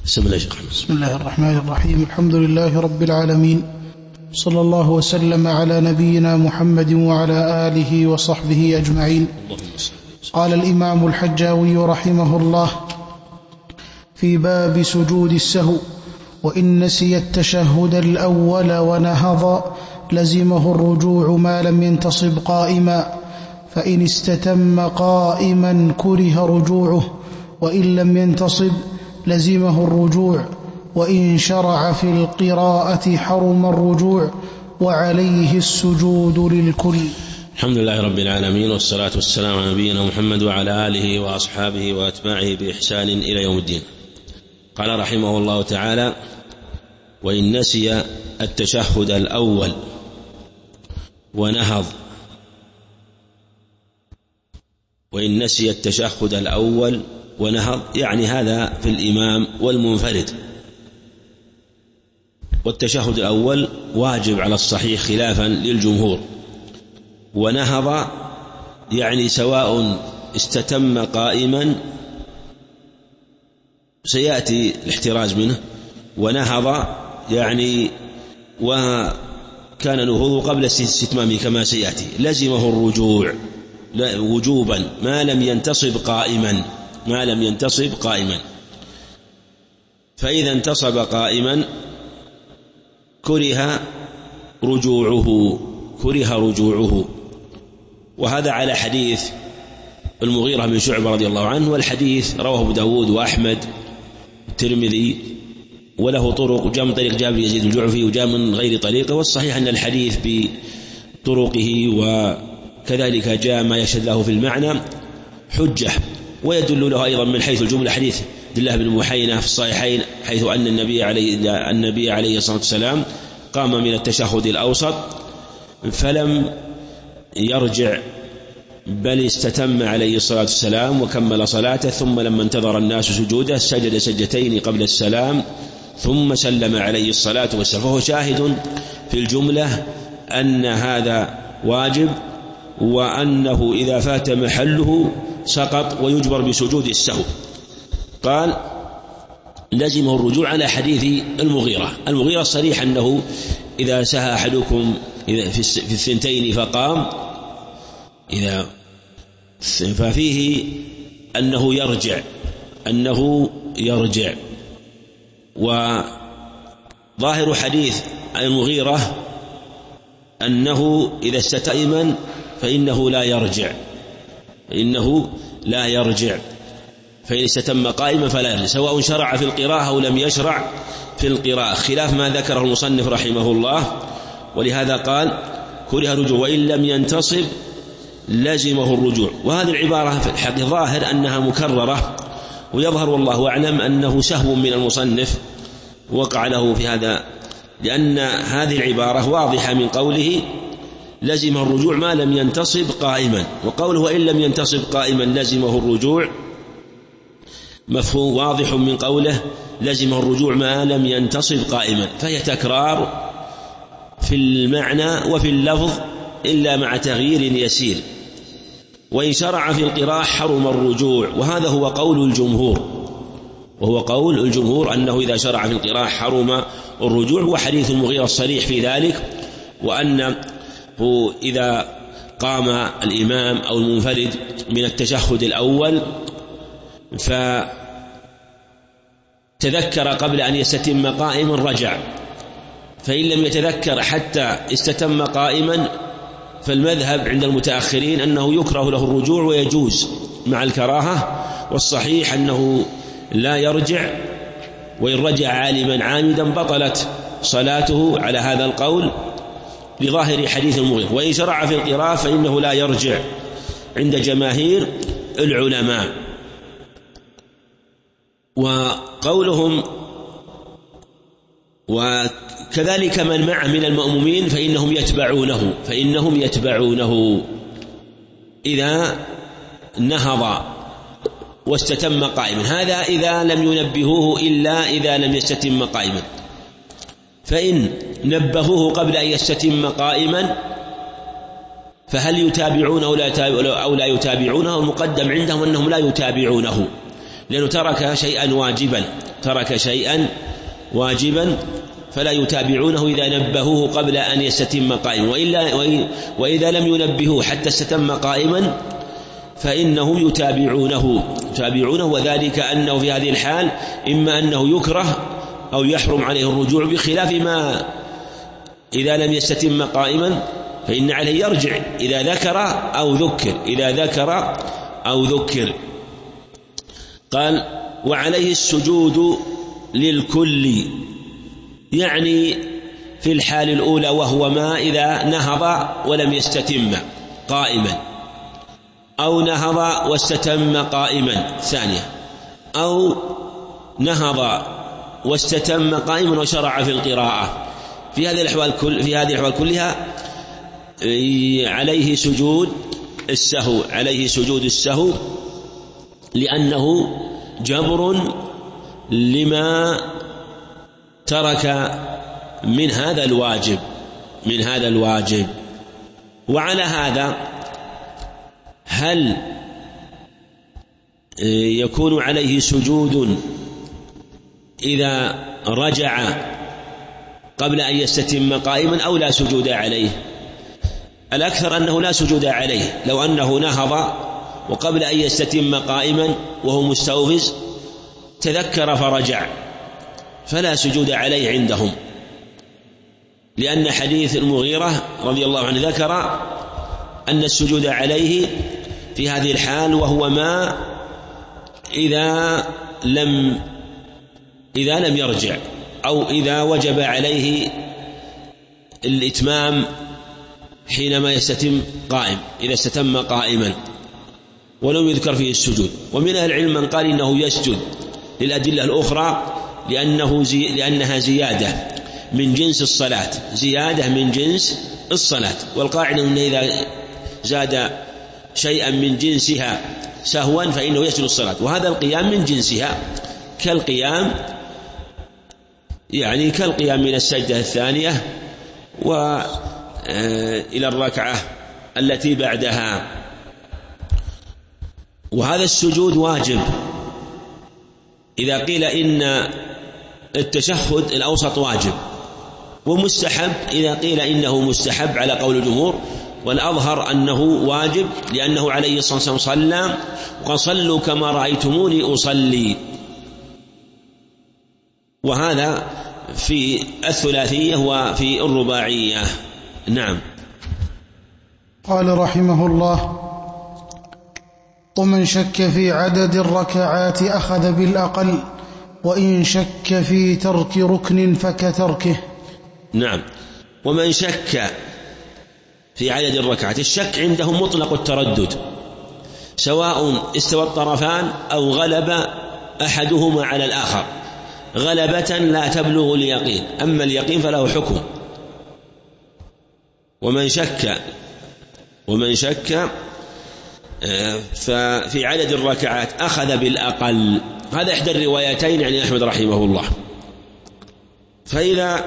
بسم الله الرحمن الرحيم. الحمد لله رب العالمين، صلى الله وسلم على نبينا محمد وعلى آله وصحبه أجمعين. قال الإمام الحجاوي رحمه الله في باب سجود السهو: وإن نسي التشهد الأول ونهض لزمه الرجوع ما لم ينتصب قائما، فإن استتم قائما كره رجوعه، وإن لم ينتصب لزمه الرجوع، وإن شرع في القراءة حرم الرجوع، وعليه السجود للكل. الحمد لله رب العالمين، والصلاة والسلام على نبينا محمد وعلى آله وأصحابه وأتباعه بإحسان إلى يوم الدين. قال رحمه الله تعالى: وإن نسي التشهد الأول ونهض. وإن نسي التشهد الأول ونهض يعني هذا في الإمام والمنفرد، والتشهد الأول واجب على الصحيح خلافا للجمهور، ونهض يعني سواء استتم قائما، سيأتي الاحتراز منه، ونهض يعني وكان نهوضه قبل استتمامه كما سيأتي، لزمه الرجوع وجوبا ما لم ينتصب قائما، فإذا انتصب قائما كره رجوعه. وهذا على حديث المغيرة بن شعبة رضي الله عنه، والحديث رواه أبو داود وأحمد الترمذي، وله طرق، جاء من طريق جابر يزيد الجعفي وجاء من غير طريقه، والصحيح أن الحديث بطرقه وكذلك جاء ما يشهد له في المعنى حجة، ويدل له أيضا من حيث الجملة حديث عبد الله بن محينة في الصحيحين، حيث أن النبي عليه الصلاة والسلام قام من التشهد الأوسط فلم يرجع، بل استتم عليه الصلاة والسلام وكمل صلاته، ثم لما انتظر الناس سجوده سجد سجدتين قبل السلام ثم سلم عليه الصلاة والسلام. فهو شاهد في الجملة أن هذا واجب، وأنه إذا فات محله سقط ويجبر بسجود السهو. قال: لزمه الرجوع على حديث المغيرة الصريح أنه إذا سهى أحدكم في الثنتين فقام ففيه أنه يرجع. وظاهر حديث المغيرة أنه إذا استتم فإنه لا يرجع، فإن استتم قائما فلا يرجع، سواء شرع في القراءة أو لم يشرع في القراءة، خلاف ما ذكره المصنف رحمه الله. ولهذا قال: كره رجوع وإن لم ينتصب لزمه الرجوع. وهذه العبارة في الحقيقة ظاهر أنها مكررة، ويظهر والله أعلم أنه سهو من المصنف وقع له في هذا، لأن هذه العبارة واضحة من قوله لزمه الرجوع ما لم ينتصب قائما، وقوله وإن لم ينتصب قائما لزمه الرجوع مفهوم واضح من قوله لزمه الرجوع ما لم ينتصب قائما، فهي تكرار في المعنى وفي اللفظ إلا مع تغيير يسير. وإن شرع في القراءة حرم الرجوع، وهذا هو قول الجمهور، أنه إذا شرع في القراءة حرم الرجوع، وحديث المغيرة الصريح في ذلك، وأنه إذا قام الإمام أو المنفرد من التشهد الأول فتذكر قبل أن يستتم قائما رجع، فإن لم يتذكر حتى استتم قائما فالمذهب عند المتأخرين أنه يكره له الرجوع ويجوز مع الكراهة، والصحيح أنه لا يرجع، وإن رجع عامدا بطلت صلاته على هذا القول لظاهر حديث المغيرة. وإن شرع في القراءة فإنه لا يرجع عند جماهير العلماء. وقولهم وكذلك من معه من المأمومين فإنهم يتبعونه إذا نهض واستتم قائما، هذا إذا لم ينبهوه إلا إذا لم يستتم قائما، فإن نبهوه قبل أن يستتم قائما فهل يتابعونه أو لا يتابعونه؟ المقدم عندهم أنهم لا يتابعونه، لأنه ترك شيئا واجبا فلا يتابعونه إذا نبهوه قبل أن يستتم قائما، وإذا لم ينبهوه حتى استتم قائما فإنهم يتابعونه، وذلك أنه في هذه الحال إما أنه يكره أو يحرم عليه الرجوع، بخلاف ما إذا لم يستتم قائما فإن عليه يرجع إذا ذكر أو ذكر. قال وعليه السجود للكل، يعني في الحال الأولى وهو ما إذا نهض ولم يستتم قائما، أو نهض واستتم قائما ثانية، أو نهض واستتم قائما وشرع في القراءة. في هذه الأحوال كلها عليه سجود السهو لأنه جبر لما ترك من هذا الواجب. وعلى هذا هل يكون عليه سجود إذا رجع قبل أن يستتم قائما أو لا سجود عليه؟ الأكثر أنه لا سجود عليه، لو أنه نهض وقبل أن يستتم قائما وهو مستوفز تذكر فرجع فلا سجود عليه عندهم، لأن حديث المغيرة رضي الله عنه ذكر أن السجود عليه في هذه الحال وهو ما إذا لم يرجع، أو إذا وجب عليه الإتمام حينما يستتم قائم، إذا استتم قائما ولم يذكر فيه السجود. ومن أهل العلم من قال إنه يسجد للأدلة الأخرى لأنها زيادة من جنس الصلاة، والقاعدة أنه إذا زاد شيئا من جنسها سهوا فإنه يسجد الصلاة، وهذا القيام من جنسها كالقيام من السجدة الثانية وإلى الركعة التي بعدها. وهذا السجود واجب إذا قيل إن التشهد الأوسط واجب، ومستحب إذا قيل إنه مستحب على قول الجمهور، والأظهر أنه واجب لأنه عليه الصلاة والسلام صلى وقال صلوا كما رأيتموني أصلي، وهذا في الثلاثية وفي الرباعية. نعم. قال رحمه الله: ومن شك في عدد الركعات أخذ بالأقل، وإن شك في ترك ركن فكتركه. نعم. ومن شك في عدد الركعات، الشك عندهم مطلق التردد، سواء استوى الطرفان أو غلب أحدهما على الآخر، غلبة لا تبلغ اليقين، أما اليقين فله حكم. ومن شك ففي عدد الركعات أخذ بالأقل، هذا إحدى الروايتين عن أحمد رحمه الله. فإذا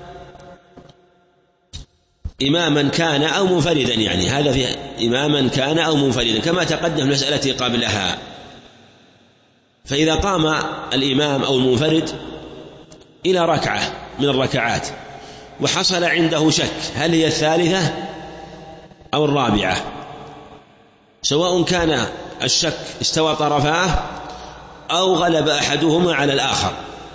إماما كان أو منفردا، هذا في إماما كان أو منفردا كما تقدم المسألة قبلها. فإذا قام الإمام أو المنفرد إلى ركعة من الركعات وحصل عنده شك هل هي الثالثة أو الرابعة، سواء كان الشك استوى طرفاه أو غلب أحدهما على الآخر.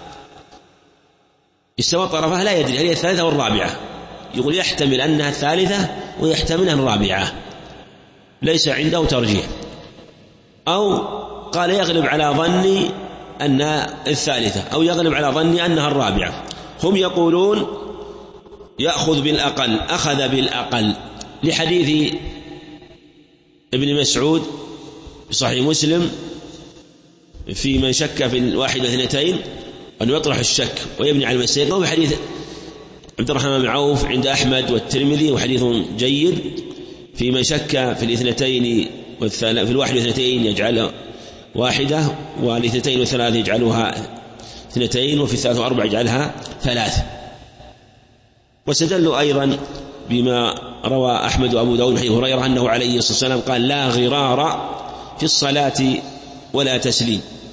استوى طرفاه لا يدري هل هي الثالثة أو الرابعة، يقول يحتمل أنها الثالثة ويحتمل أنها الرابعة، ليس عنده ترجيح، أو قال يغلب على ظني أنها الثالثة أو يغلب على ظني أنها الرابعة. هم يقولون يأخذ بالأقل، أخذ بالأقل، لحديث ابن مسعود في صحيح مسلم في من شك في الواحد واثنتين أن يطرح الشك ويبني على المسيق، وفي حديث عبد الرحمن بن عوف عند أحمد والترمذي وحديث جيد في من شك في الاثنتين في الواحد واثنتين يجعل واحدة، والاثنتين والثلاث يجعلها اثنتين، وفي الثلاث وأربع يجعلها ثلاث. واستدلوا أيضا بما روى أحمد وأبو داود حديث هريرة أنه عليه الصلاة والسلام قال لا غرار في الصلاة ولا تسليم،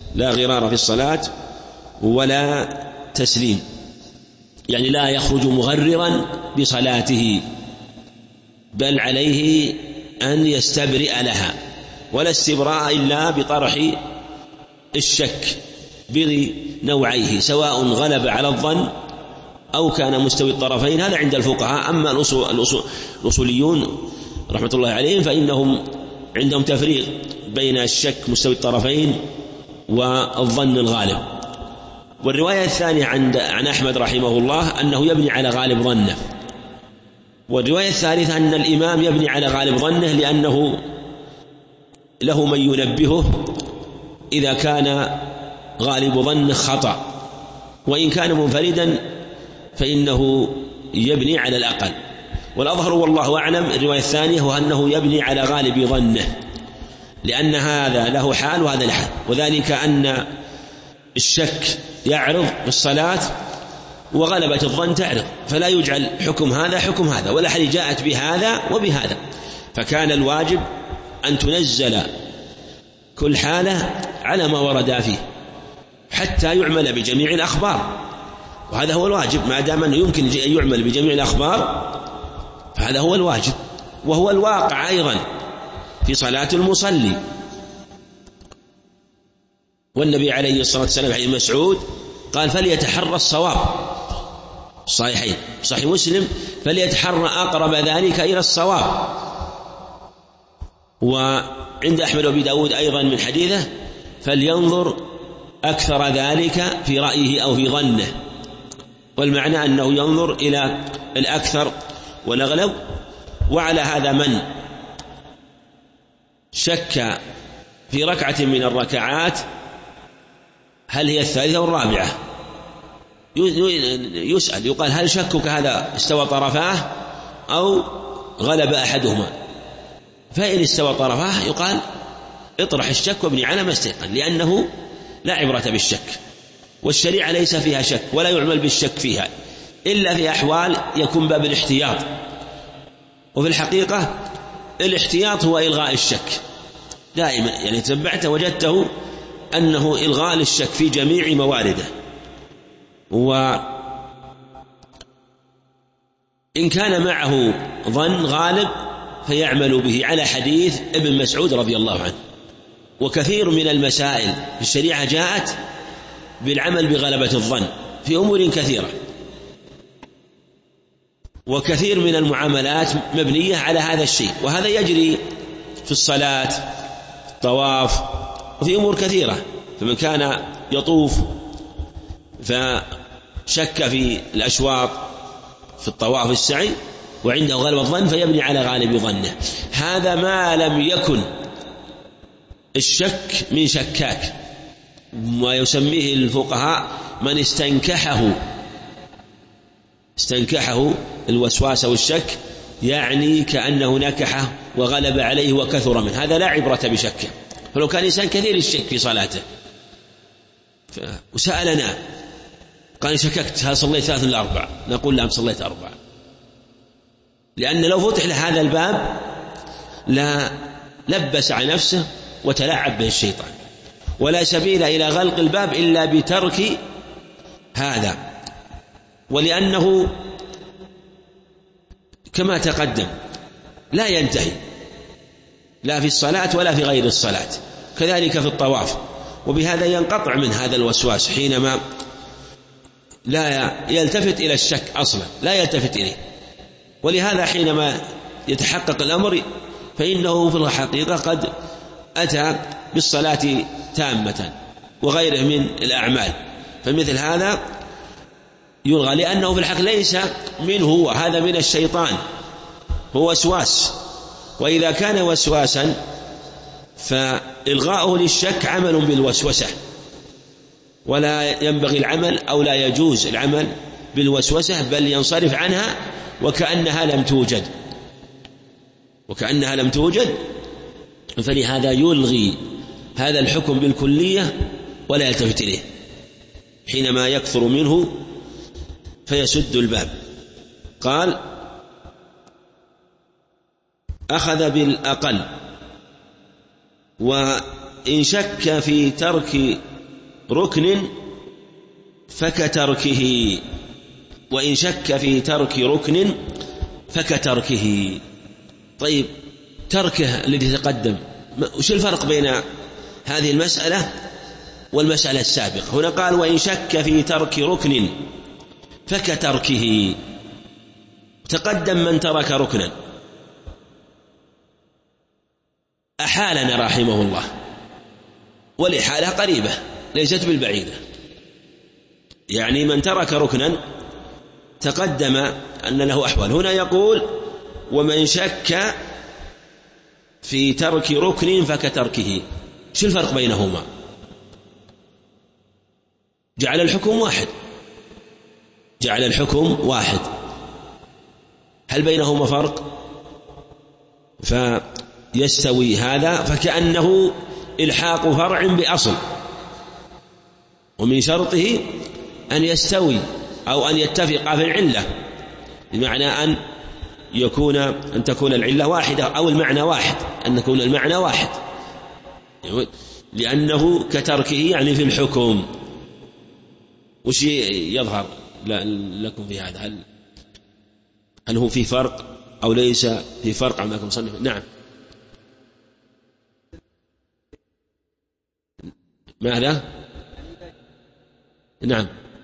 لا غرار في الصلاة ولا تسليم، يعني لا يخرج مغررا بصلاته، بل عليه أن يستبرئ لها، ولا استبراء إلا بطرح الشك بنوعيه، سواء غلب على الظن أو كان مستوي الطرفين. هذا عند الفقهاء. أما الأصوليون رحمة الله عليهم فإنهم عندهم تفريق بين الشك مستوي الطرفين والظن الغالب. والرواية الثانية عن أحمد رحمه الله أنه يبني على غالب ظنه، والرواية الثالثة أن الإمام يبني على غالب ظنه لأنه له من ينبهه إذا كان غالب ظنه خطأ، وإن كان منفردا فإنه يبني على الأقل. والأظهر والله أعلم الرواية الثانية هو أنه يبني على غالب ظنه، لأن هذا له حال وهذا له حال، وذلك أن الشك يعرض في الصلاة وغلبة الظن تعرض، فلا يجعل حكم هذا حكم هذا، والأحاديث جاءت بهذا وبهذا، فكان الواجب أن تنزل كل حالة على ما ورد فيه حتى يعمل بجميع الأخبار، وهذا هو الواجب. ما دام أنه يمكن أن يعمل بجميع الأخبار فهذا هو الواجب، وهو الواقع أيضا في صلاة المصلي. والنبي عليه الصلاة والسلام حديث مسعود قال فليتحرى الصواب، صحيحين صحيح مسلم، فليتحرى أقرب ذلك إلى الصواب. وعند أحمد وأبي داود أيضا من حديثه فلينظر أكثر ذلك في رأيه أو في ظنه، والمعنى أنه ينظر إلى الأكثر والأغلب. وعلى هذا من شك في ركعة من الركعات هل هي الثالثة أو الرابعة يسأل، يقال هل شكك هذا استوى طرفاه أو غلب أحدهما؟ فإن استوى طرفاه يقال اطرح الشك وابني على ما استيقن، لأنه لا عبرة بالشك، والشريعة ليس فيها شك ولا يعمل بالشك فيها إلا في أحوال يكون باب الاحتياط. وفي الحقيقة الاحتياط هو إلغاء الشك دائما، يعني تبعت وجدته أنه إلغاء للشك في جميع موارده. وإن كان معه ظن غالب فيعمل به على حديث ابن مسعود رضي الله عنه. وكثير من المسائل في الشريعة جاءت بالعمل بغلبة الظن في أمور كثيرة، وكثير من المعاملات مبنية على هذا الشيء، وهذا يجري في الصلاة، الطواف، وفي أمور كثيرة. فمن كان يطوف فشك في الأشواط في الطواف السعي وعنده غالب الظن فيبني على غالب ظنه. هذا ما لم يكن الشك من شكاك، ويسميه الفقهاء من استنكحه الوسواس والشك، يعني كأنه نكحه وغلب عليه وكثر منه، هذا لا عبرة بشكه. فلو كان إنسان كثير الشك في صلاته وسألنا قال شككت هل صليت 3 ولا 4، نقول لا صليت 4، لأن لو فتح له هذا الباب لا لبس على نفسه وتلاعب به الشيطان، ولا سبيل إلى غلق الباب إلا بترك هذا. ولأنه كما تقدم لا ينتهي لا في الصلاة ولا في غير الصلاة، كذلك في الطواف، وبهذا ينقطع من هذا الوسواس حينما لا يلتفت إلى الشك أصلا، لا يلتفت إليه. ولهذا حينما يتحقق الأمر فإنه في الحقيقة قد أتى بالصلاة تامة وغيره من الأعمال، فمثل هذا يلغى، لأنه في الحقيقة ليس منه هو، هذا من الشيطان، هو وسواس. وإذا كان وسواسا فإلغاؤه للشك عمل بالوسوسة، ولا ينبغي العمل أو لا يجوز العمل بالوسوسة، بل ينصرف عنها وكأنها لم توجد. فلهذا يلغي هذا الحكم بالكلية ولا يلتفت إليه حينما يكثر منه فيسد الباب. قال أخذ بالأقل، وإن شك في ترك ركن فكتركه، وإن شك في ترك ركن فكتركه. طيب تركه الذي تقدم، وش الفرق بين هذه المسألة والمسألة السابقة؟ هنا قال وإن شك في ترك ركن فكتركه. تقدم من ترك ركنا، أحالنا رحمه الله، والإحالة قريبة ليست بالبعيدة، يعني من ترك ركنا تقدم أن له أحوال. هنا يقول ومن شك في ترك ركن فكتركه. شو الفرق بينهما؟ جعل الحكم واحد، جعل الحكم واحد، هل بينهما فرق؟ فيستوي هذا، فكأنه إلحاق فرع بأصل، ومن شرطه أن يستوي أو أن يتفق في العلة، بمعنى أن تكون العلة واحدة أو المعنى واحد، أن يكون المعنى واحد، لأنه كتركه يعني في الحكم. وش يظهر لكم في هذا؟ هل هو في فرق أو ليس في فرق عندكم مصنف؟ نعم. ماذا؟ نعم،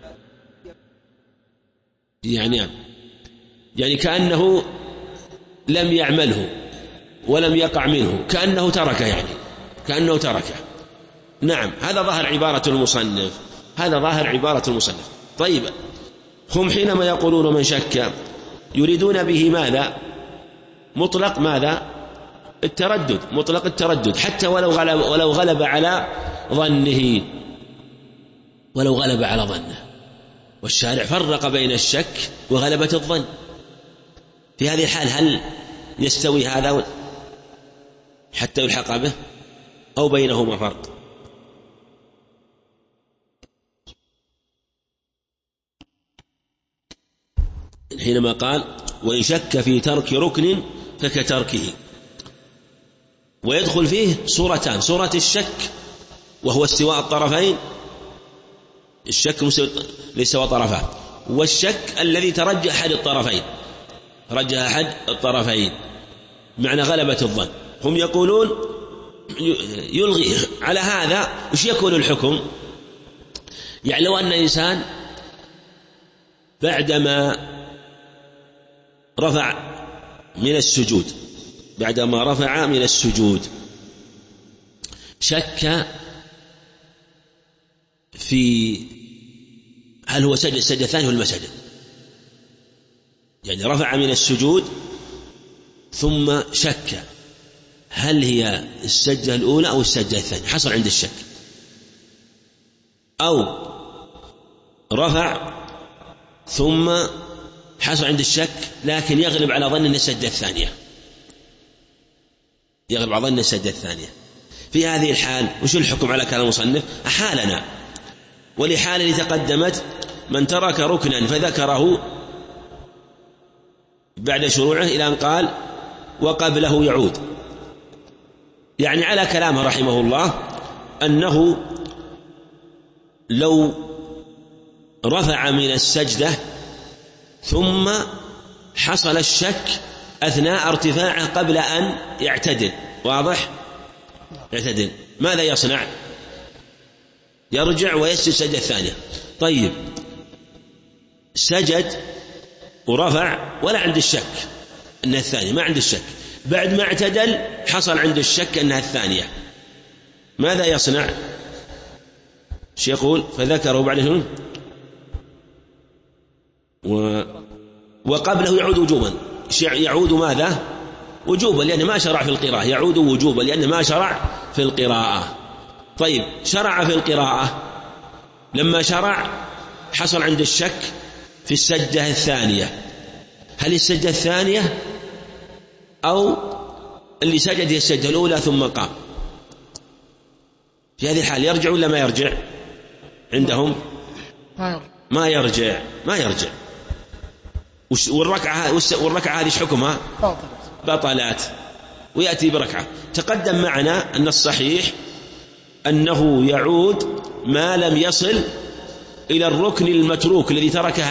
يعني كأنه لم يعمله ولم يقع منه، كأنه تركه، يعني كأنه تركه. نعم، هذا ظاهر عبارة المصنف، هذا ظاهر عبارة المصنف. طيب هم حينما يقولون من شك يريدون به ماذا؟ مطلق ماذا؟ التردد، مطلق التردد، حتى ولو غلب على ظنه، ولو غلب على ظنه. والشارع فرق بين الشك وغلبة الظن. في هذه الحال هل يستوي هذا حتى يلحق به أو بينهما فرق؟ حينما قال وإن شك في ترك ركن فكتركه، ويدخل فيه صورتان: صورة الشك وهو استواء الطرفين، الشك لاستواء طرفه، والشك الذي ترجح أحد الطرفين، رجح أحد الطرفين معنى غلبة الظن. هم يقولون يلغي على هذا. وش يكون الحكم؟ يعني لو أن إنسان بعدما رفع من السجود شك في هل هو سجد السجدة الثانية ولا ما سجد، يعني رفع من السجود ثم شك هل هي السجدة الأولى أو السجدة الثانية، حصل عند الشك، أو رفع ثم حصل عند الشك لكن يغلب على ظن السجدة الثانية، يغلب على ظن السجدة الثانية. في هذه الحال وش الحكم على كلام المصنف؟ أحالنا، والإحالة اللي تقدمت من ترك ركنا فذكره بعد شروعه إلى أن قال وقبله يعود، يعني على كلامه رحمه الله أنه لو رفع من السجدة ثم حصل الشك أثناء ارتفاعه قبل أن يعتدل، واضح؟ يعتدل، ماذا يصنع؟ يرجع ويسجد السجدة الثانية. طيب سجد ورفع ولا عند الشك أنها الثانية، ما عند الشك، بعد ما اعتدل حصل عند الشك أنها الثانية، ماذا يصنع؟ شو يقول؟ فذكره بعد وقبله يعود وجوبا. يعود ماذا؟ وجوبا، لأنه ما شرع في القراءة، يعود وجوبا لأنه ما شرع في القراءة. طيب شرع في القراءة، لما شرع حصل عند الشك في السجدة الثانية، هل السجدة الثانية أو اللي سجد هي السجدة الأولى ثم قام؟ في هذه الحال يرجع ولا ما يرجع؟ عندهم ما يرجع. والركعة هذه حكمها بطلات، ويأتي بركعة. تقدم معنا أن الصحيح أنه يعود ما لم يصل إلى الركن المتروك الذي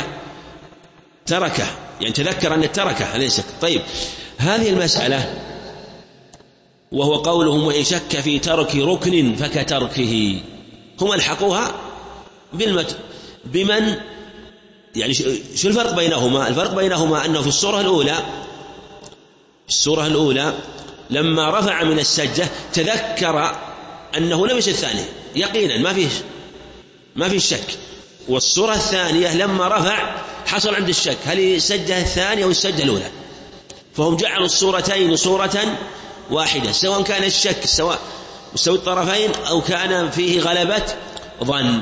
تركه يعني تذكر أن تركه ليس. طيب هذه المسألة وهو قولهم وإن شك في ترك ركن فكتركه، هم الحقوها بمن يعني شو الفرق بينهما؟ الفرق بينهما أنه في السورة الأولى لما رفع من السجدة تذكر أنه لم يسجد الثانية يقينا ما فيش شك، والسورة الثانية لما رفع حصل عند الشك هل السجدة الثانية أو السجدة الأولى، فهم جعلوا الصورتين صورة واحدة سواء كان الشك سواء مستوي الطرفين أو كان فيه غلبة ظن.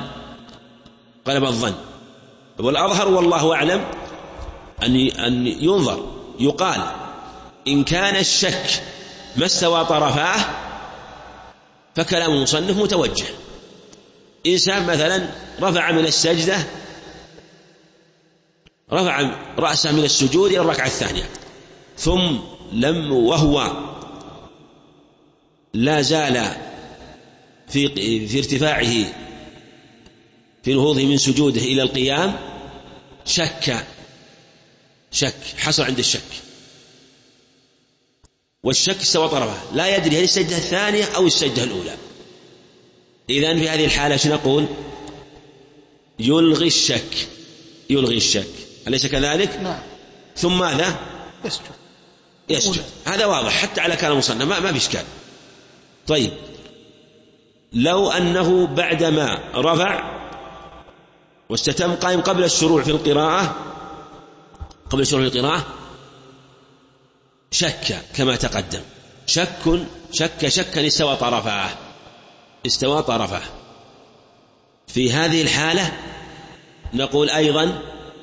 والأظهر والله أعلم أن ينظر يقال إن كان الشك ما استوى طرفاه فكلام المصنف متوجه. إنسان مثلا رفع من السجدة رفع رأسه من السجود إلى الركعة الثانية ثم وهو لا زال في ارتفاعه في نهوضه من سجوده إلى القيام شك حصل عند الشك والشك استوى طرفه لا يدري هل السجدة الثانية أو السجدة الأولى. إذن في هذه الحالة نقول يلغي الشك أليس كذلك؟ نعم. ثم ماذا؟ يسجد. هذا واضح حتى على كلام المصنف ما بإشكال. طيب لو أنه بعدما رفع واستتم قائم قبل الشروع في القراءة شك كما تقدم شكا استوى طرفاه في هذه الحالة نقول أيضا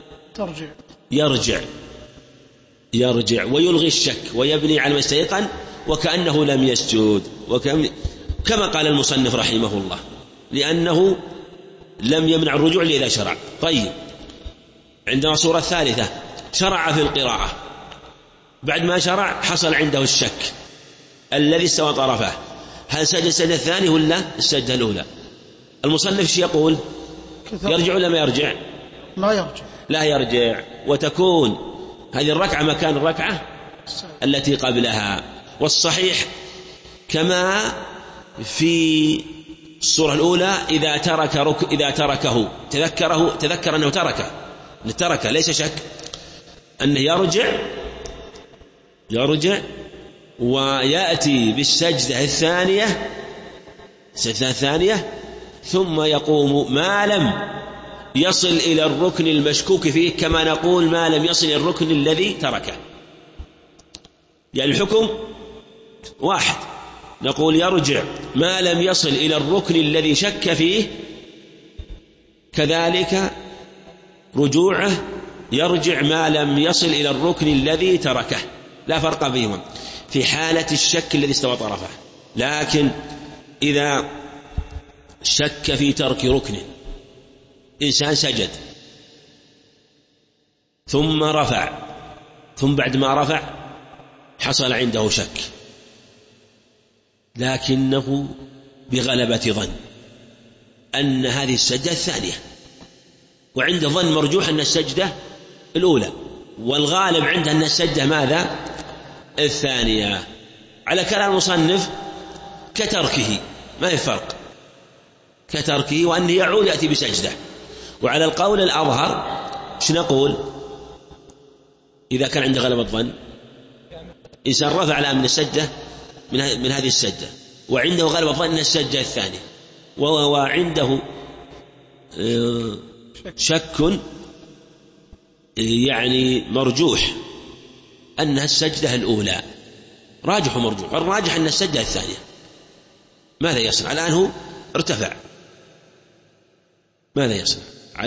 يرجع ويلغي الشك ويبني على ما استيقن وكأنه لم يسجد كما قال المصنف رحمه الله لأنه لم يمنع الرجوع إذا شرع. طيب عندنا صورة الثالثة شرع في القراءة بعد ما شرع حصل عنده الشك الذي استوى طرفه هل سجد السجدة الثانية ولا السجدة الأولى؟ المصنف ايش يقول؟ يرجع ولا ما يرجع؟ لا يرجع وتكون هذه الركعة مكان الركعة التي قبلها. والصحيح كما في الصورة الأولى إذا تركه تذكر أنه تركه ليس شك أنه يرجع ويأتي بالسجدة الثانية ثم يقوم ما لم يصل إلى الركن المشكوك فيه كما نقول ما لم يصل إلى الركن الذي تركه. يعني الحكم واحد نقول يرجع ما لم يصل إلى الركن الذي شك فيه كذلك رجوعه يرجع ما لم يصل إلى الركن الذي تركه لا فرق بينهم في حالة الشك الذي استوى طرفه. لكن إذا شك في ترك ركن إنسان سجد ثم رفع ثم بعد ما رفع حصل عنده شك لكنه بغلبة ظن أن هذه السجدة الثانية وعند ظن مرجوح أن السجدة الأولى والغالب عنده أن السجدة ماذا؟ الثانية. على كلام المصنف كتركه ما يفرق كتركه وأنه يعود يأتي بسجدة. وعلى القول الأظهر نقول إذا كان عنده غلبة ظن إنسان رفع الآن من السجدة من هذه السجدة وعنده غلبة ظن السجدة الثانية وعنده شك يعني مرجوح أنها السجدة الأولى راجح ومرجوح الراجح أن السجدة الثانية ماذا يصنع؟ الآن هو ارتفع ماذا يصنع؟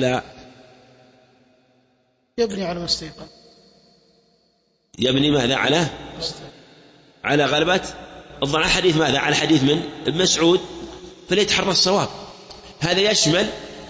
يبني على ما استيقن يبني ماذا؟ على غلبة الظن. حديث ماذا؟ على حديث من ابن مسعود فليتحرى الصواب. هذا يشمل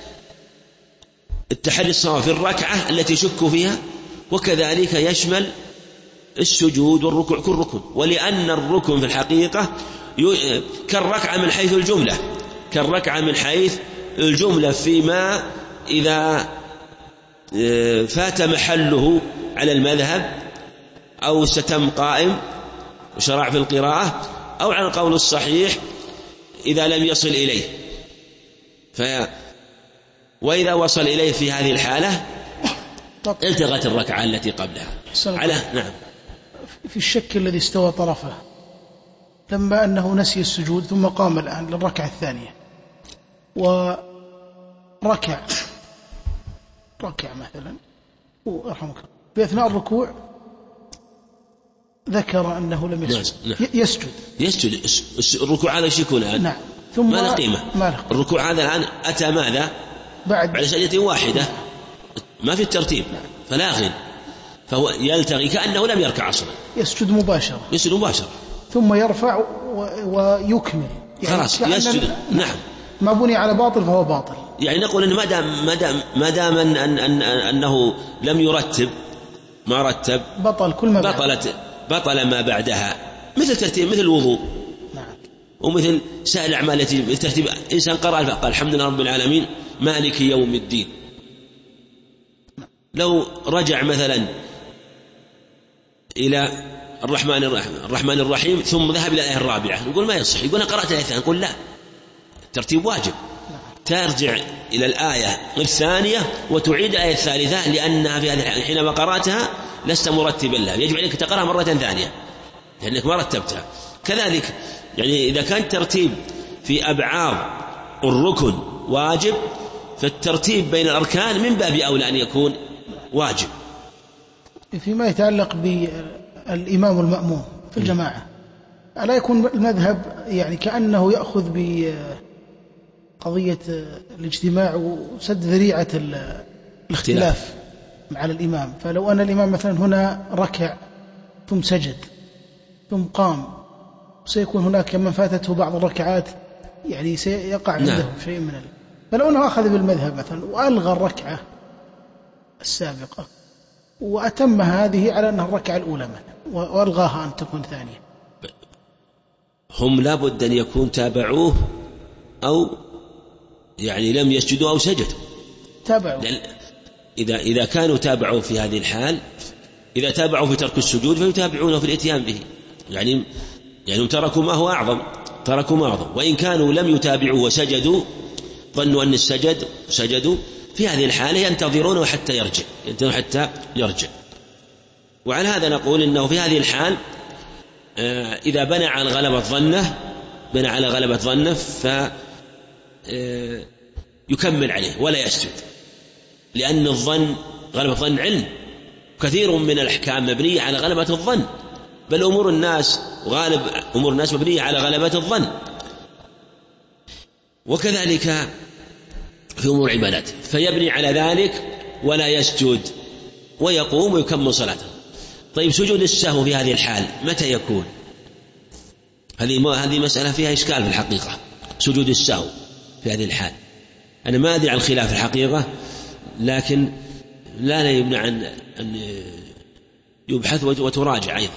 التحري الصواب في الركعة التي يشك فيها وكذلك يشمل السجود والركوع كل ركن. ولأن الركن في الحقيقة كالركعة من حيث الجملة الجملة فيما إذا فات محله على المذهب أو ستم قائم وشرع في القراءة، أو على القول الصحيح إذا لم يصل إليه. وإذا وصل إليه في هذه الحالة التغت الركعة التي قبلها على نعم. في الشك الذي استوى طرفه لما أنه نسي السجود ثم قام الآن للركعة الثانية وركع مثلا ورحمك في أثناء الركوع ذكر أنه لم يسجد. يسجد الركوع هذا يكون الآن نعم. ثم ما له قيمة. الركوع هذا الآن أتى ماذا بعد سجدة واحدة ما في الترتيب فلاغ، فهو يلتغي كأنه لم يركع أصلا، يسجد مباشرة ثم يرفع ويكمل خلاص يسجد. نعم ما بني على باطل فهو باطل. يعني نقول أن ما دام أنه لم يرتب ما رتب بطل كل ما بطل ما بعدها، مثل ترتيب مثل الوضوء. نعم. ومثل سائر الأعمال التي ترتيب إنسان قرأ فقال الحمد لله رب العالمين مالك يوم الدين، لو رجع مثلا إلى الرحمن الرحيم ثم ذهب إلى الآية الرابعة نقول ما يصح، يقول أنا قرأت الآية الثانية، نقول لا الترتيب واجب. ترجع إلى الآية الثانية وتعيد الآية الثالثة، لأنها في هذه حينما قرأتها لست مرتبا لها، يجب عليك تقرأها مرة ثانية لأنك ما رتبتها. كذلك يعني إذا كان ترتيب في أبعاد الركن واجب، فالترتيب بين الأركان من باب أولى أن يكون واجب. فيما يتعلق بالإمام المأموم في الجماعة، ألا يكون المذهب يعني كأنه يأخذ بقضية الاجتماع وسد ذريعة الاختلاف على الإمام؟ فلو أن الإمام مثلا هنا ركع ثم سجد ثم قام، سيكون هناك من فاتته بعض الركعات يعني سيقع عنده شيء من فلو أنه أخذ بالمذهب مثلا وألغى الركعة السابقة وأتم هذه على أنها الركعة الأولى مثلا وألغاها أن تكون ثانية، هم لابد أن يكون تابعوه أو يعني لم يسجدوا أو سجدوا. تابعوا إذا كانوا تابعوا في هذه الحال، إذا تابعوا في ترك السجود فيتابعونه في الاتيان به، يعني تركوا ما هو أعظم، وإن كانوا لم يتابعوا وسجدوا ظنوا أن سجدوا في هذه الحالة ينتظرونه حتى يرجع. وعلى هذا نقول إنه في هذه الحال إذا بنى على غلبة ظنه فيكمل عليه ولا يسجد، لأن غلبة الظن علم، كثير من الأحكام مبنية على غلبة الظن، بل غالب أمور الناس مبنية على غلبة الظن. وكذلك في أمور عبادات، فيبني على ذلك ولا يسجد ويقوم ويكمل صلاته. طيب سجود السهو في هذه الحال متى يكون؟ هذه مسألة فيها إشكال في الحقيقة. سجود السهو في هذه الحال أنا ما أدري عن الخلاف في الحقيقة، لكن لا يمنع أن يبحث وتراجع أيضا،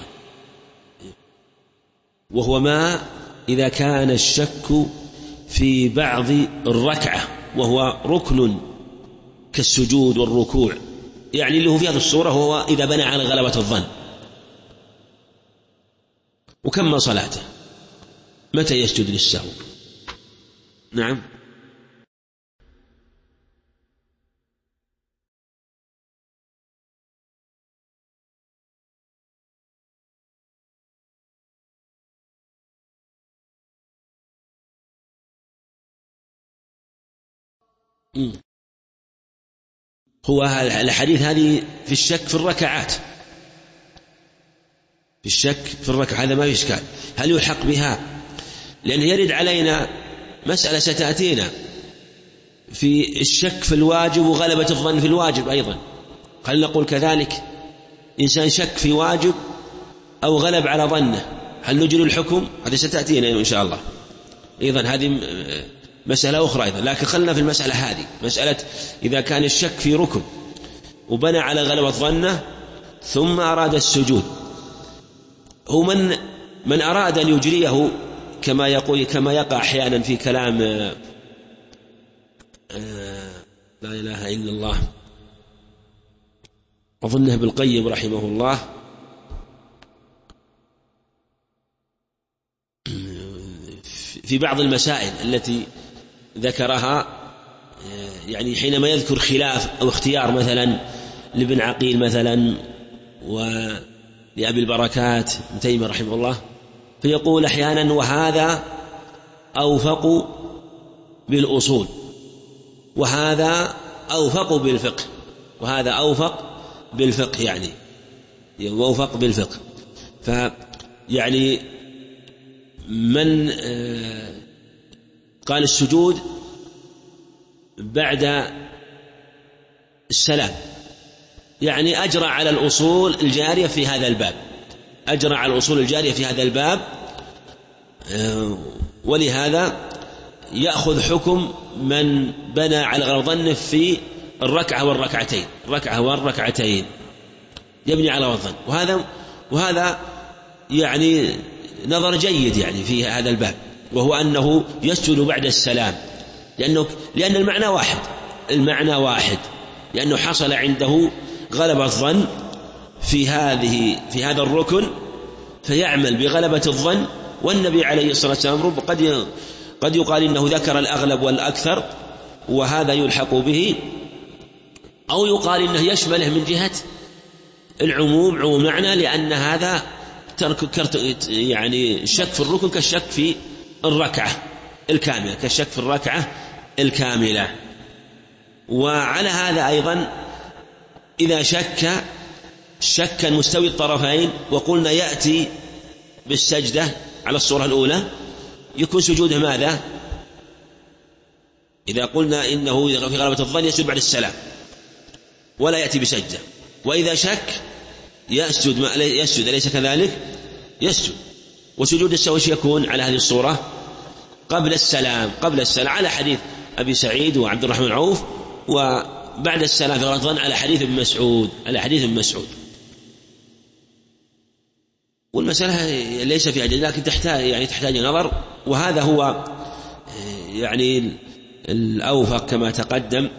وهو ما إذا كان الشك في بعض الركعة وهو ركن كالسجود والركوع، يعني اللي هو في هذه الصورة هو إذا بنى على غلبة الظن وكمل صلاته متى يسجد للسهو؟ نعم. هو الحديث هذه في الشك في الركعات، هذا ما في إشكال. هل يلحق بها؟ لأنه يرد علينا مسألة ستأتينا في الشك في الواجب وغلبة الظن في الواجب أيضا. هل نقول كذلك إنسان شك في واجب أو غلب على ظنه هل نجري الحكم؟ هذه ستأتينا إن شاء الله أيضا، هذه مسألة أخرى أيضا. لكن خلنا في المسألة هذه، مسألة إذا كان الشك في ركن وبنى على غلبة ظنه ثم أراد السجود، هو من أراد أن يجريه كما يقع أحيانا في كلام لا إله إلا الله، أظنه ابن القيم رحمه الله في بعض المسائل التي ذكرها، يعني حينما يذكر خلاف أو اختيار مثلا لابن عقيل مثلا ولأبي البركات ابن تيمية رحمه الله، فيقول أحيانا وهذا أوفق بالأصول وهذا أوفق بالفقه، وهذا أوفق بالفقه، يعني أوفق بالفقه. فيعني من قال السجود بعد السلام يعني أجرى على الأصول الجارية في هذا الباب، أجرى على الأصول الجارية في هذا الباب، ولهذا يأخذ حكم من بنى على غير ظنه في الركعة والركعتين، الركعة والركعتين يبني على الظن، وهذا يعني نظر جيد يعني في هذا الباب، وهو أنه يسجد بعد السلام، لأن المعنى واحد، لأنه حصل عنده غلبة الظن في هذا الركن، فيعمل بغلبة الظن. والنبي عليه الصلاة والسلام قد يقال إنه ذكر الأغلب والأكثر وهذا يلحق به، أو يقال إنه يشمله من جهة العموم، عموم معنى، لأن هذا يعني الشك في الركن كالشك في الركعة الكاملة، كالشك في الركعة الكاملة. وعلى هذا أيضا إذا شكا مستوي الطرفين وقلنا يأتي بالسجدة على الصورة الأولى، يكون سجوده ماذا؟ إذا قلنا إنه في غلبة الظن يسجد بعد السلام ولا يأتي بسجدة، وإذا شك يسجد أليس كذلك؟ يسجد. وسجود السهو يكون على هذه الصورة قبل السلام على حديث أبي سعيد وعبد الرحمن عوف، وبعد السلام في غلبة الظن على حديث ابن مسعود. والمسألة ليس فيها دليل، لكن تحتاج نظر، وهذا هو يعني الأوفق كما تقدم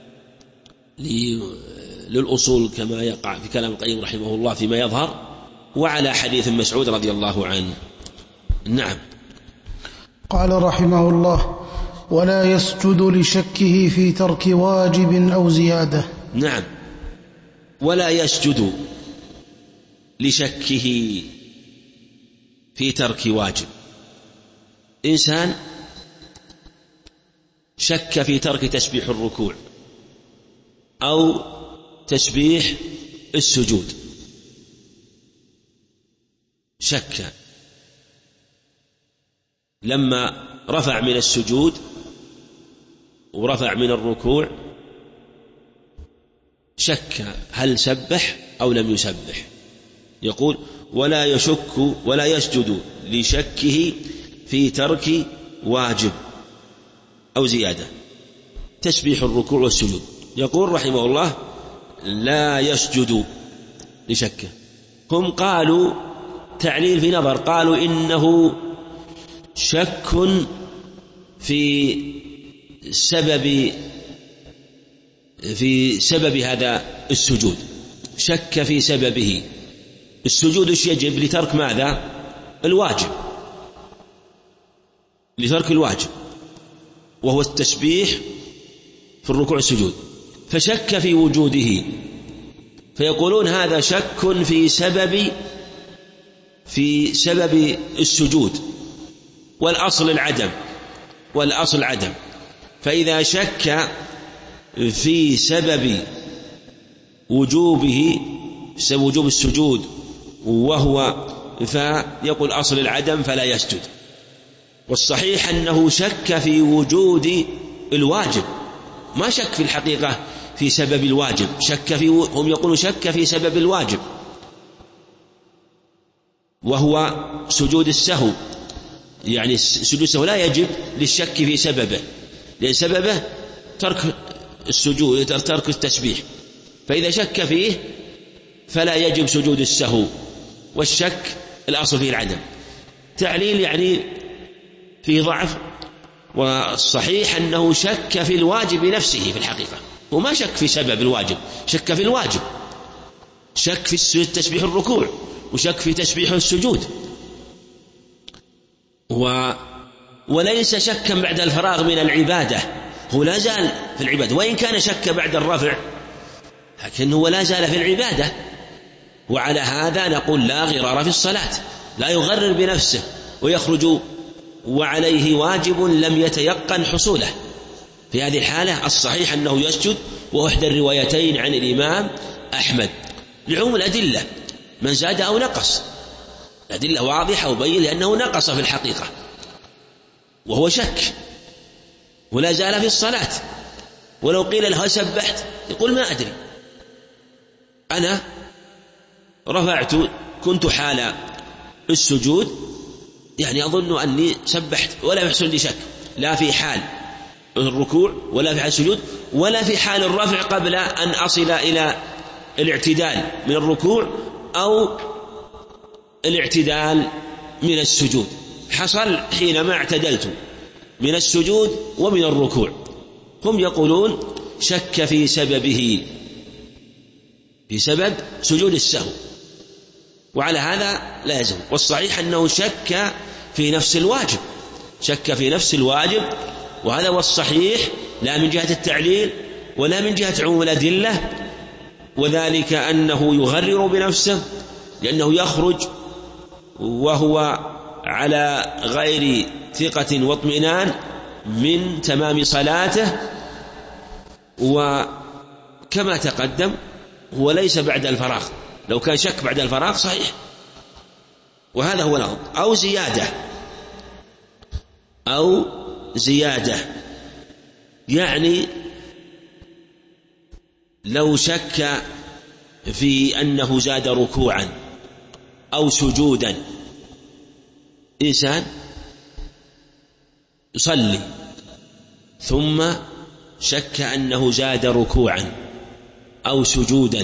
للأصول كما يقع في كلام القيم رحمه الله فيما يظهر، وعلى حديث مسعود رضي الله عنه. نعم. قال رحمه الله: ولا يسجد لشكه في ترك واجب أو زيادة. نعم، ولا يسجد لشكه في ترك واجب. إنسان شك في ترك تسبيح الركوع أو تسبيح السجود، شك لما رفع من السجود ورفع من الركوع، شك هل سبح أو لم يسبح. يقول: ولا يسجد لشكه في ترك واجب أو زيادة، تسبيح الركوع والسجود. يقول رحمه الله: لا يسجد لشكه. هم قالوا تعليل في نظر، قالوا إنه شك في سبب هذا السجود، شك في سببه. السجود يجب لترك ماذا؟ الواجب، لترك الواجب وهو التسبيح في الركوع والسجود، فشك في وجوده، فيقولون هذا شك في سبب السجود، والأصل العدم. فإذا شك في سبب وجوب السجود فيقول أصل العدم فلا يسجد. والصحيح أنه شك في وجود الواجب، ما شك في الحقيقة في سبب الواجب، هم يقولون شك في سبب الواجب وهو سجود السهو. يعني سجود السهو لا يجب للشك في سببه، لأن سببه ترك السجود، ترك التسبيح، فإذا شك فيه فلا يجب سجود السهو، والشك الأصل فيه العدم. تعليل يعني فيه ضعف، والصحيح أنه شك في الواجب نفسه في الحقيقة، وما شك في سبب الواجب، شك في الواجب، شك في تسبيح الركوع، وشك في تسبيح السجود، وليس شكا بعد الفراغ من العبادة، هو لا زال في العبادة، وإن كان شك بعد الرفع لكنه لا زال في العبادة. وعلى هذا نقول لا غرار في الصلاة، لا يغرر بنفسه ويخرج وعليه واجب لم يتيقن حصوله. في هذه الحالة الصحيح أنه يسجد، وهو إحدى الروايتين عن الإمام أحمد لعموم الأدلة، من زاد أو نقص، الأدلة واضحة وبين لأنه نقص في الحقيقة وهو شك ولا زال في الصلاة. ولو قيل له سبحت يقول ما أدري، أنا رفعت كنت حال السجود يعني أظن أني سبحت، ولا يحصل لي شك لا في حال الركوع ولا في حال السجود ولا في حال الرفع قبل أن أصل إلى الاعتدال من الركوع أو الاعتدال من السجود، حصل حينما اعتدلت من السجود ومن الركوع. هم يقولون شك في سببه، في سبب سجود السهو، وعلى هذا لا يلزم. والصحيح أنه شك في نفس الواجب، شك في نفس الواجب، وهذا هو الصحيح لا من جهة التعليل ولا من جهة عموم الأدلة، وذلك أنه يغرر بنفسه لأنه يخرج وهو على غير ثقة واطمئنان من تمام صلاته، وكما تقدم هو ليس بعد الفراغ، لو كان شك بعد الفراغ صحيح، وهذا هو الأمر. أو زيادة يعني لو شك في أنه زاد ركوعا أو سجودا، إنسان يصلي ثم شك أنه زاد ركوعا أو سجودا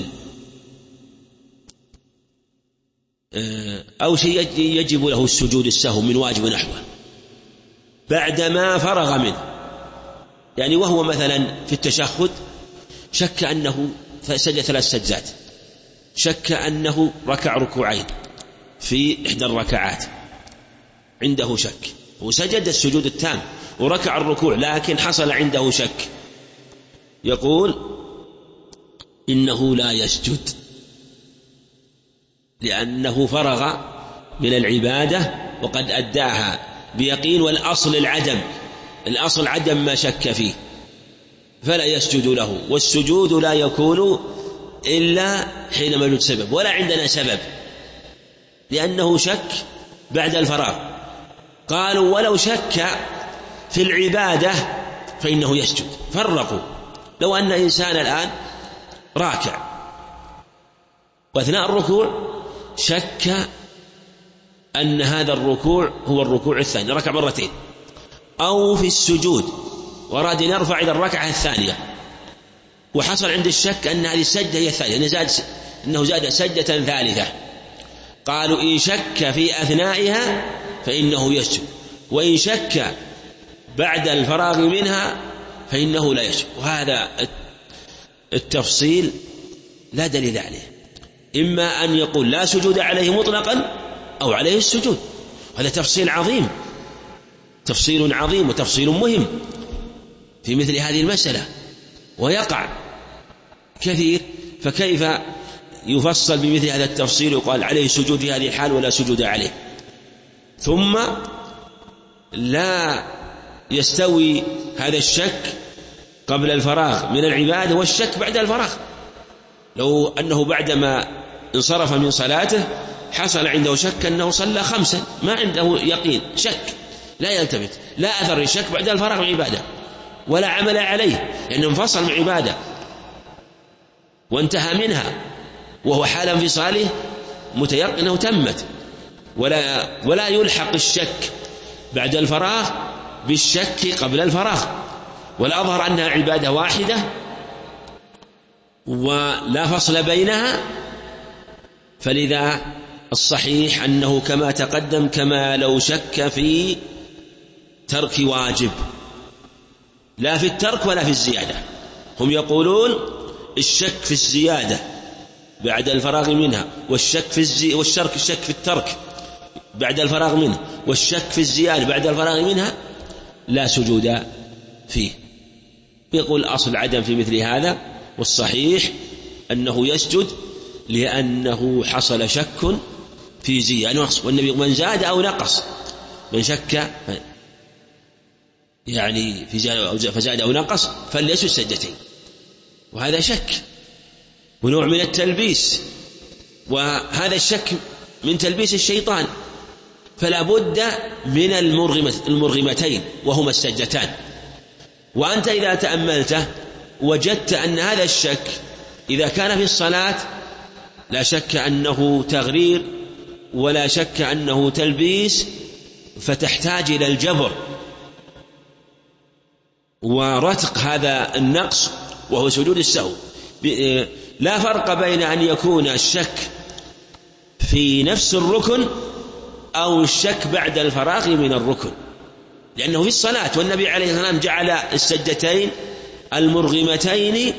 أو شيء يجب له السجود السهو من واجب نحوه بعدما فرغ منه، يعني وهو مثلا في التشهد شك أنه سجد 3 سجدات، شك أنه ركع ركوعين في إحدى الركعات، عنده شك، وسجد السجود التام وركع الركوع لكن حصل عنده شك، يقول إنه لا يسجد لأنه فرغ من العبادة وقد أداها بيقين، والأصل العدم، الأصل عدم ما شك فيه، فلا يسجد له. والسجود لا يكون إلا حينما يوجد سبب، ولا عندنا سبب لأنه شك بعد الفراغ. قالوا ولو شك في العبادة فإنه يسجد، فرقوا. لو أن إنسان الآن راكع وأثناء الركوع شك أن هذا الركوع هو الركوع الثاني، ركع مرتين، أو في السجود وأراد أن يرفع إلى الركعة الثانية وحصل عند الشك أن هذه السجدة هي الثانية، أنه زاد سجدة ثالثة، قالوا إن شك في أثنائها فإنه يسجد، وإن شك بعد الفراغ منها فإنه لا يسجد. وهذا التفصيل لا دليل عليه، إما أن يقول لا سجود عليه مطلقا أو عليه السجود، هذا تفصيل عظيم، تفصيل عظيم وتفصيل مهم في مثل هذه المسألة، ويقع كثير، فكيف يفصل بمثل هذا التفصيل وقال عليه سجود في هذه الحال ولا سجود عليه؟ ثم لا يستوي هذا الشك قبل الفراغ من العبادة والشك بعد الفراغ. لو أنه بعدما انصرف من صلاته حصل عنده شك أنه صلى 5، ما عنده يقين، شك لا يلتفت، لا أثر الشك بعد الفراغ من عبادة ولا عمل عليه، لأنه انفصل من عبادة وانتهى منها وهو حال انفصاله متيقنه تمت، ولا يلحق الشك بعد الفراغ بالشك قبل الفراغ، والأظهر أنها عبادة واحدة ولا فصل بينها. فلذا الصحيح أنه كما تقدم، كما لو شك في ترك واجب لا في الترك ولا في الزيادة. هم يقولون الشك في الزيادة بعد الفراغ منها، والشك في الترك بعد الفراغ منه، والشك في الزيادة بعد الفراغ منها لا سجود فيه. يقول أصل عدم في مثل هذا، والصحيح أنه يسجد لأنه حصل شك في زيادة ونقص، والنبي من زاد أو نقص، من شك يعني في فزاد أو نقص فليسجد سجدتين، وهذا شك ونوع من التلبيس، وهذا الشك من تلبيس الشيطان، فلا بد من المرغمتين وهما السجدتان. وأنت إذا تأملته وجدت أن هذا الشك إذا كان في الصلاة لا شك أنه تغرير ولا شك أنه تلبيس، فتحتاج إلى الجبر ورتق هذا النقص وهو سجود السهو. لا فرق بين أن يكون الشك في نفس الركن أو الشك بعد الفراغ من الركن، لأنه في الصلاة، والنبي عليه الصلاة والسلام جعل السجدتين المرغمتين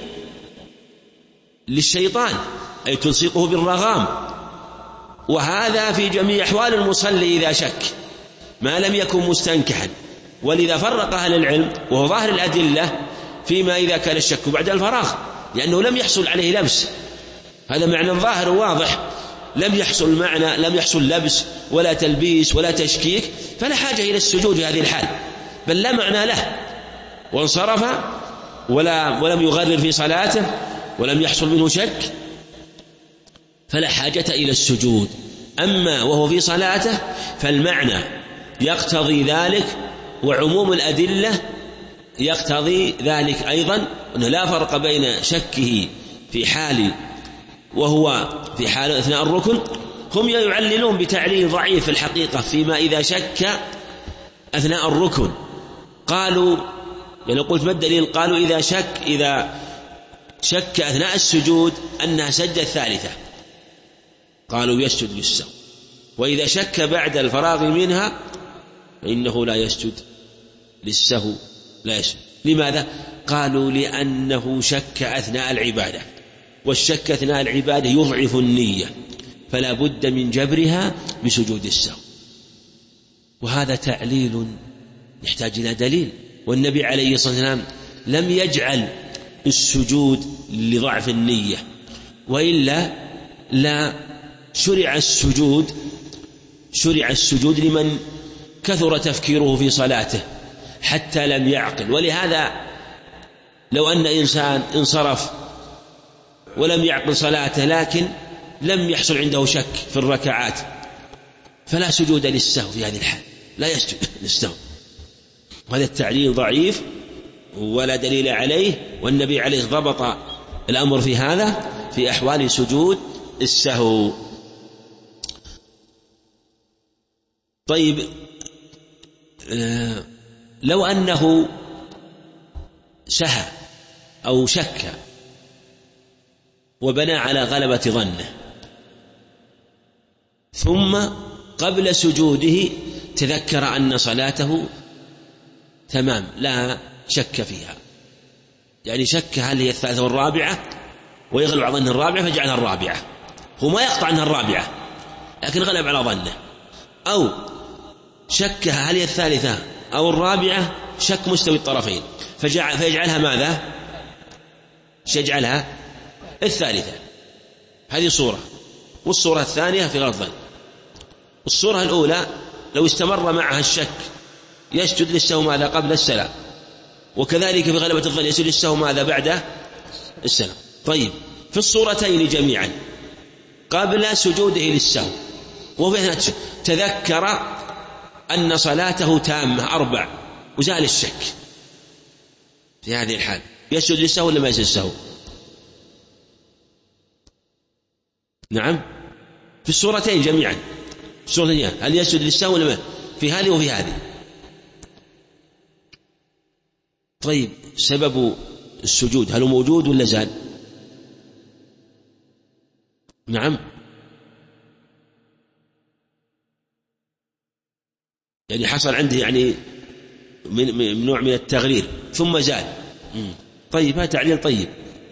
للشيطان أي تلصقه بالرغام، وهذا في جميع أحوال المصلي إذا شك ما لم يكن مستنكحا. ولذا فرق أهل العلم وهو ظاهر الأدلة فيما إذا كان الشك بعد الفراغ، لأنه لم يحصل عليه لبس، هذا معنى ظاهر واضح، لم يحصل لبس ولا تلبيس ولا تشكيك، فلا حاجة إلى السجود في هذه الحال، بل لا معنى له، وانصرف ولم يغرر في صلاته ولم يحصل منه شك، فلا حاجة إلى السجود. أما وهو في صلاته فالمعنى يقتضي ذلك، وعموم الأدلة يقتضي ذلك أيضا، أنه لا فرق بين شكه في حال وهو في حال أثناء الركن. هم يعللون بتعليل ضعيف في الحقيقة فيما إذا شك أثناء الركن، قالوا يعني قلت ما الدليل؟ قالوا إذا شك أثناء السجود أنها سجدة الثالثة قالوا يسجد للسهو، وإذا شك بعد الفراغ منها فإنه لا يسجد للسهو، لا يسجد. لماذا؟ قالوا لأنه شك أثناء العبادة، والشك أثناء العبادة يضعف النية، فلا بد من جبرها بسجود السهو، وهذا تعليل يحتاج إلى دليل. والنبي عليه الصلاة والسلام لم يجعل السجود لضعف النية، وإلا لا شرع السجود لمن كثر تفكيره في صلاته حتى لم يعقل. ولهذا لو أن إنسان انصرف ولم يعقل صلاته لكن لم يحصل عنده شك في الركعات فلا سجود للسهو في هذه الحال، لا يسجد للسهو. هذا التعليل ضعيف ولا دليل عليه، والنبي عليه ضبط الأمر في هذا في أحوال سجود السهو. طيب لو أنه سهى أو شك وبنى على غلبة ظنه، ثم قبل سجوده تذكر أن صلاته تمام لا شك فيها، يعني شك هل هي الثالثة والرابعة ويغلب على ظنه الرابعة فجعلها الرابعة، هو ما يقطع عنها الرابعة لكن غلب على ظنه، أو شك هل هي الثالثة أو الرابعة شك مستوي الطرفين فيجعلها ماذا؟ يجعلها الثالثة. هذه صورة، والصورة الثانية في غلط ظن. الصورة الأولى لو استمر معها الشك يسجد للسهو ماذا؟ قبل السلام، وكذلك في غلبة الظن يسجد للسهو ماذا؟ بعد السلام. طيب في الصورتين جميعا قبل سجوده للسهو وفي تذكر أن صلاته تامة 4 وزال الشك، في هذه الحال يسجد للسهو ولا ما يسجد للسهو؟ نعم في الصورتين جميعا، هل يسجد للسهو ولا ما؟ في هذه وفي هذه. طيب سبب السجود هل هو موجود ولا زال؟ نعم يعني حصل عنده يعني من نوع من التغرير ثم زال. طيب، هذا تعليل طيب.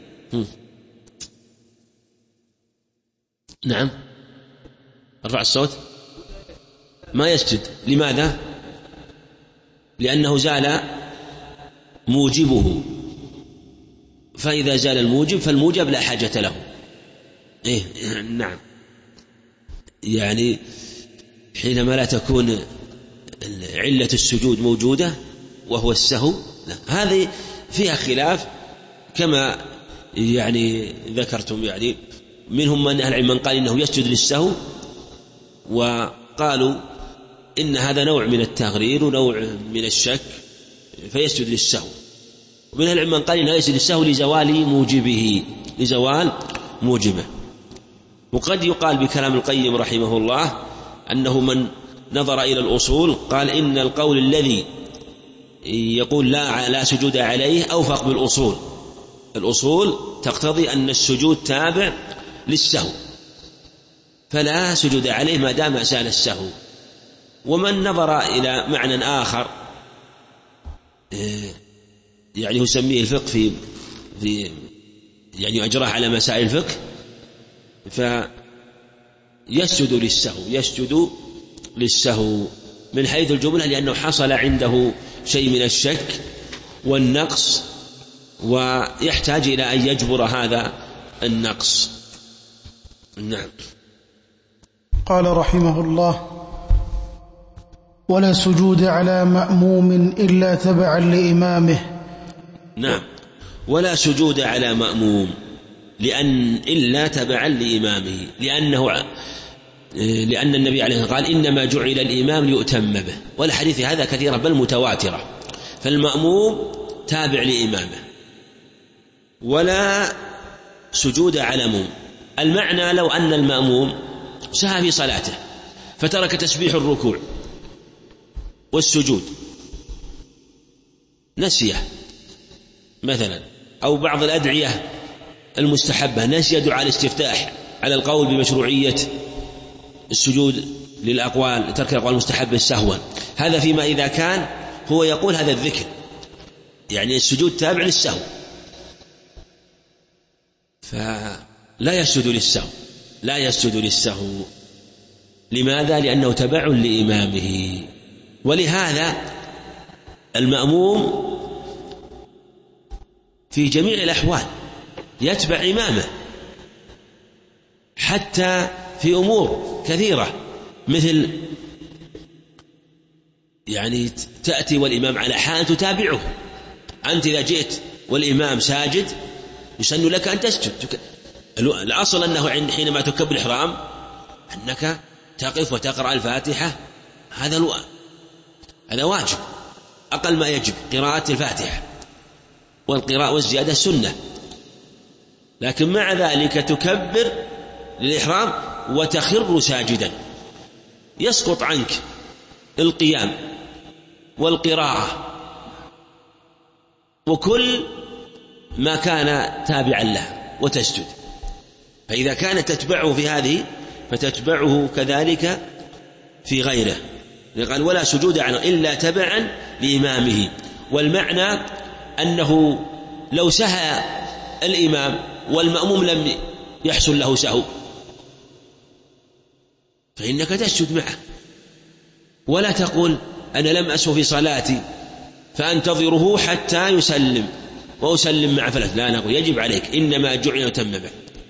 نعم، ارفع الصوت. ما يسجد. لماذا؟ لأنه زال موجبه، فإذا زال الموجب فالموجب لا حاجة له. نعم، يعني حينما لا تكون علة السجود موجودة وهو السهو، لا، هذه فيها خلاف كما يعني ذكرتم. يعني منهم من أهل العلم من قال إنه يسجد للسهو، وقالوا إن هذا نوع من التغرير ونوع من الشك فيسجد للسهو. ومن أهل العلم من قال إنه يسجد للسهو لزوال موجبه. وقد يقال بكلام القيم رحمه الله أنه من نظر إلى الأصول قال إن القول الذي يقول لا سجود عليه أوفق بالأصول. الأصول تقتضي أن السجود تابع للسهو، فلا سجود عليه ما دام زال السهو. ومن نظر إلى معنى آخر يعني يسميه الفقه في يعني أجراه على مسائل الفقه، فيسجد للسهو من حيث الجملة، لأنه حصل عنده شيء من الشك والنقص ويحتاج إلى أن يجبر هذا النقص. نعم. قال رحمه الله: ولا سجود على مأموم إلا تبعا لإمامه. نعم، ولا سجود على مأموم إلا تبعا لإمامه، لأن النبي عليه الصلاة والسلام قال إنما جعل الإمام ليؤتم به، والحديث هذا كثيرة بل متواترة. فالمأموم تابع لإمامه. ولا سجود على مأموم، المعنى لو أن المأموم سهى في صلاته فترك تسبيح الركوع والسجود، نسيه مثلا، أو بعض الأدعية المستحبة نسي دعاء الاستفتاح على القول بمشروعية السجود للأقوال، ترك الأقوال المستحبة سهوا، هذا فيما إذا كان هو يقول هذا الذكر، يعني السجود تابع للسهو، فلا يسجد للسهو. لماذا؟ لأنه تبع لإمامه. ولهذا المأموم في جميع الأحوال يتبع إمامه، حتى في أمور كثيرة، مثل يعني تأتي والإمام على حال تتابعه. أنت إذا جئت والإمام ساجد يسن لك أن تسجد. الأصل أنه حينما تكبر الإحرام أنك تقف وتقرأ الفاتحة، هذا واجب، أقل ما يجب قراءة الفاتحة، والقراءة والزيادة سنة. لكن مع ذلك تكبر للإحرام وتخر ساجدا، يسقط عنك القيام والقراءة وكل ما كان تابعا له وتسجد. فإذا كانت تتبعه في هذه فتتبعه كذلك في غيره. قال ولا سجود إلا تبعا لإمامه. والمعنى أنه لو سهى الإمام والمأموم لم يحصل له سهو فإنك تسجد معه، ولا تقول أنا لم أسهو في صلاتي فأنتظره حتى يسلم وأسلم مع فلان. لا، نقول يجب عليك، إنما جعل يتم به.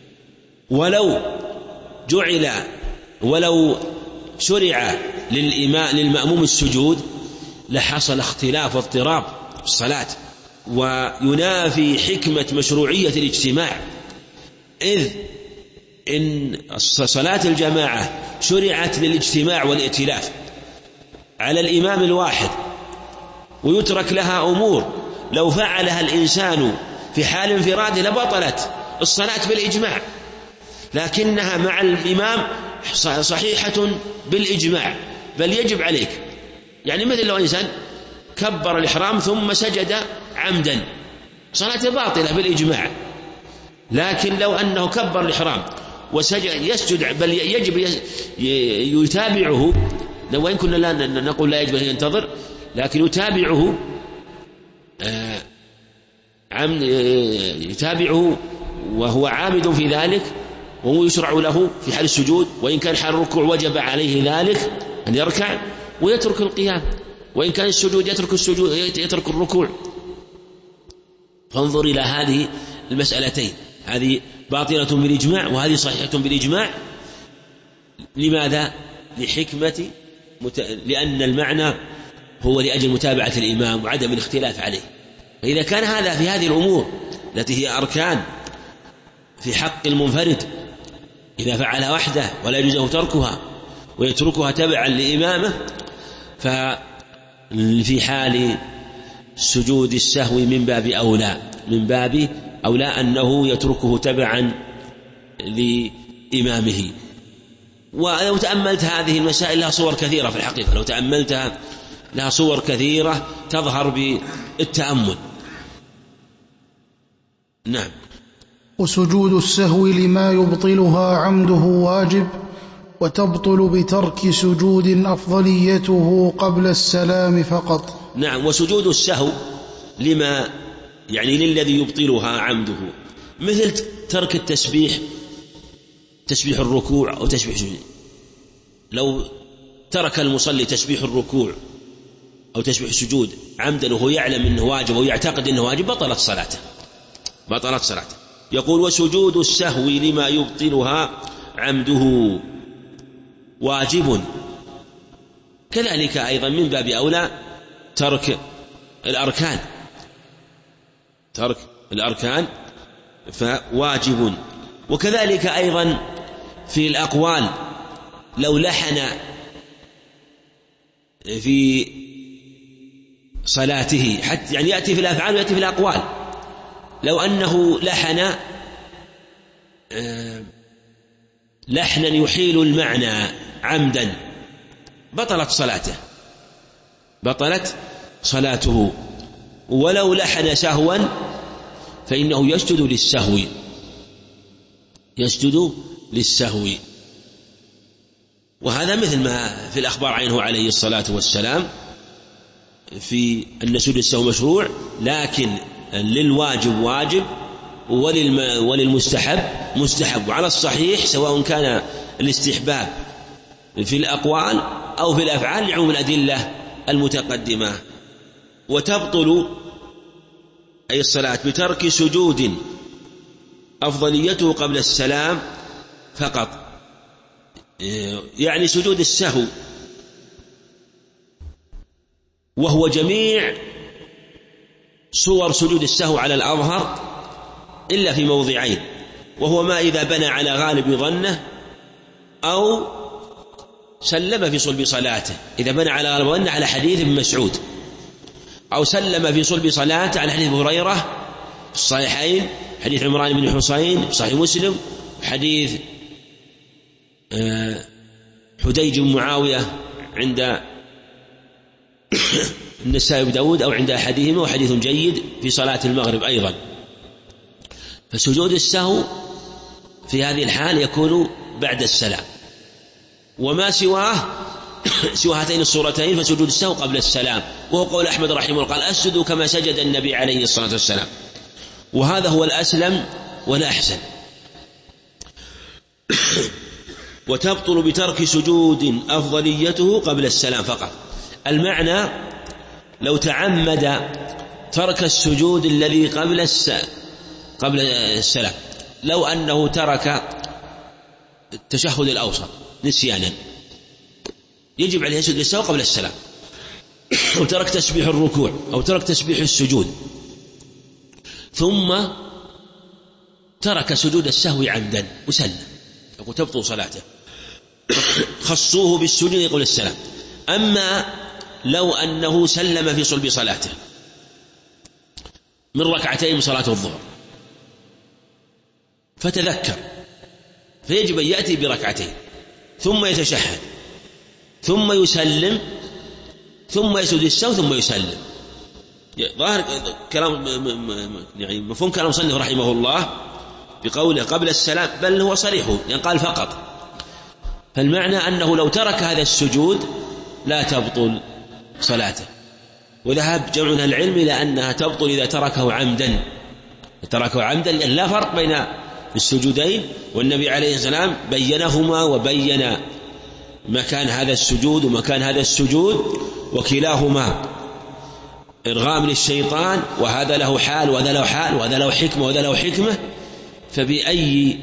ولو شرع للمأموم السجود لحصل اختلاف واضطراب في الصلاة، وينافي حكمة مشروعية الاجتماع، إذ إن صلاة الجماعة شرعت للاجتماع والائتلاف على الإمام الواحد، ويترك لها أمور لو فعلها الإنسان في حال انفراده لبطلت الصلاة بالإجماع، لكنها مع الإمام صحيحة بالإجماع، بل يجب عليك. يعني مثل لو إنسان كبر الإحرام ثم سجد عمدا، صلاته باطلة بالإجماع. لكن لو أنه كبر الإحرام وسجد يسجد، بل يجب يتابعه، وإن كنا لا نقول لا يجب أن ينتظر، لكن يتابعه وهو عامد في ذلك، وهو يشرع له في حال السجود، وإن كان حال الركوع وجب عليه ذلك أن يركع ويترك القيام، وإن كان السجود يترك الركوع. فانظر إلى هذه المسألتين، هذه باطلة بالإجماع وهذه صحيحة بالإجماع. لماذا؟ لحكمة لأن المعنى هو لأجل متابعة الإمام وعدم الاختلاف عليه. فإذا كان هذا في هذه الأمور التي هي أركان في حق المنفرد، إذا فعلها وحده ولا يجوز له تركها ويتركها تبعا لإمامه، ففي حال سجود السهو من باب أولى أنه يتركه تبعا لإمامه. ولو تأملت هذه المسائل لها صور كثيرة في الحقيقة، لو تأملتها لها صور كثيرة تظهر بالتأمل. نعم. وسجود السهو لما يبطلها عمده واجب، وتبطل بترك سجود أفضليته قبل السلام فقط. نعم. وسجود السهو لما يعني للذي يبطلها عمده، مثل ترك التسبيح، تسبيح الركوع أو تسبيح السجود. لو ترك المصلي تسبيح الركوع أو تسبيح السجود عمدا وهو يعلم أنه واجب ويعتقد أنه واجب، بطلت صلاته. يقول وسجود السهو لما يبطلها عمده واجب، كذلك أيضا من باب أولى ترك الأركان فواجب. وكذلك أيضا في الأقوال، لو لحن في صلاته، حتى يعني يأتي في الأفعال ويأتي في الأقوال، لو أنه لحن لحنا يحيل المعنى عمدا بطلت صلاته. ولو لحن سهوا فإنه يسجد للسهو. وهذا مثل ما في الأخبار عنه عليه الصلاة والسلام في أن سجود السهو مشروع، لكن للواجب واجب وللمستحب مستحب. وعلى الصحيح سواء كان الاستحباب في الأقوال أو في الأفعال لعموم الأدلة المتقدمة. وتبطل أي الصلاة بترك سجود أفضليته قبل السلام فقط، يعني سجود السهو وهو جميع صور سجود السهو على الأظهر إلا في موضعين، وهو ما إذا بنى على غالب ظنه أو سلم في صلب صلاته. إذا بنى على غالب ظنه على حديث ابن مسعود، أو سلم في صلب صلاته على حديث هريرة في الصحيحين، حديث عمران بن حسين في صحيح مسلم، حديث حديج بن معاوية عند النسائي بن داود أو عند أحدهما، وحديث جيد في صلاة المغرب أيضا. فسجود السهو في هذه الحال يكون بعد السلام، وما سواه سوى هاتين الصورتين فسجود السهو قبل السلام، وهو قول أحمد رحمه الله قال أسجد كما سجد النبي عليه الصلاة والسلام، وهذا هو الأسلم والأحسن. وتبطل بترك سجود أفضليته قبل السلام فقط. المعنى لو تعمد ترك السجود الذي قبل السلام، لو أنه ترك التشهد الأوسط نسيانا يجب عليه يسجد للسهو قبل السلام، أو ترك تسبيح الركوع أو ترك تسبيح السجود ثم ترك سجود السهو عمدا وسلم، يقول تبطل صلاته، خصوه بالسجود يقول السلام. أما لو أنه سلم في صلب صلاته من ركعتين من صلاة الظهر فتذكر، فيجب أن يأتي بركعتين ثم يتشهد ثم يسلم ثم يسجد السهو ثم يسلم. ظاهر كلام يعني مفهوم كلام مصنف رحمه الله بقوله قبل السلام، بل هو صريح يعني قال فقط. فالمعنى أنه لو ترك هذا السجود لا تبطل صلاته، وذهب جمع من العلم إلى أنها تبطل إذا تركه عمدا، لأن لا فرق بين السجودين، والنبي عليه السلام بينهما وبين مكان هذا السجود ومكان هذا السجود، وكلاهما إرغام للشيطان، وهذا له حال وهذا له حال، وهذا له حكمة وهذا له حكمة. فبأي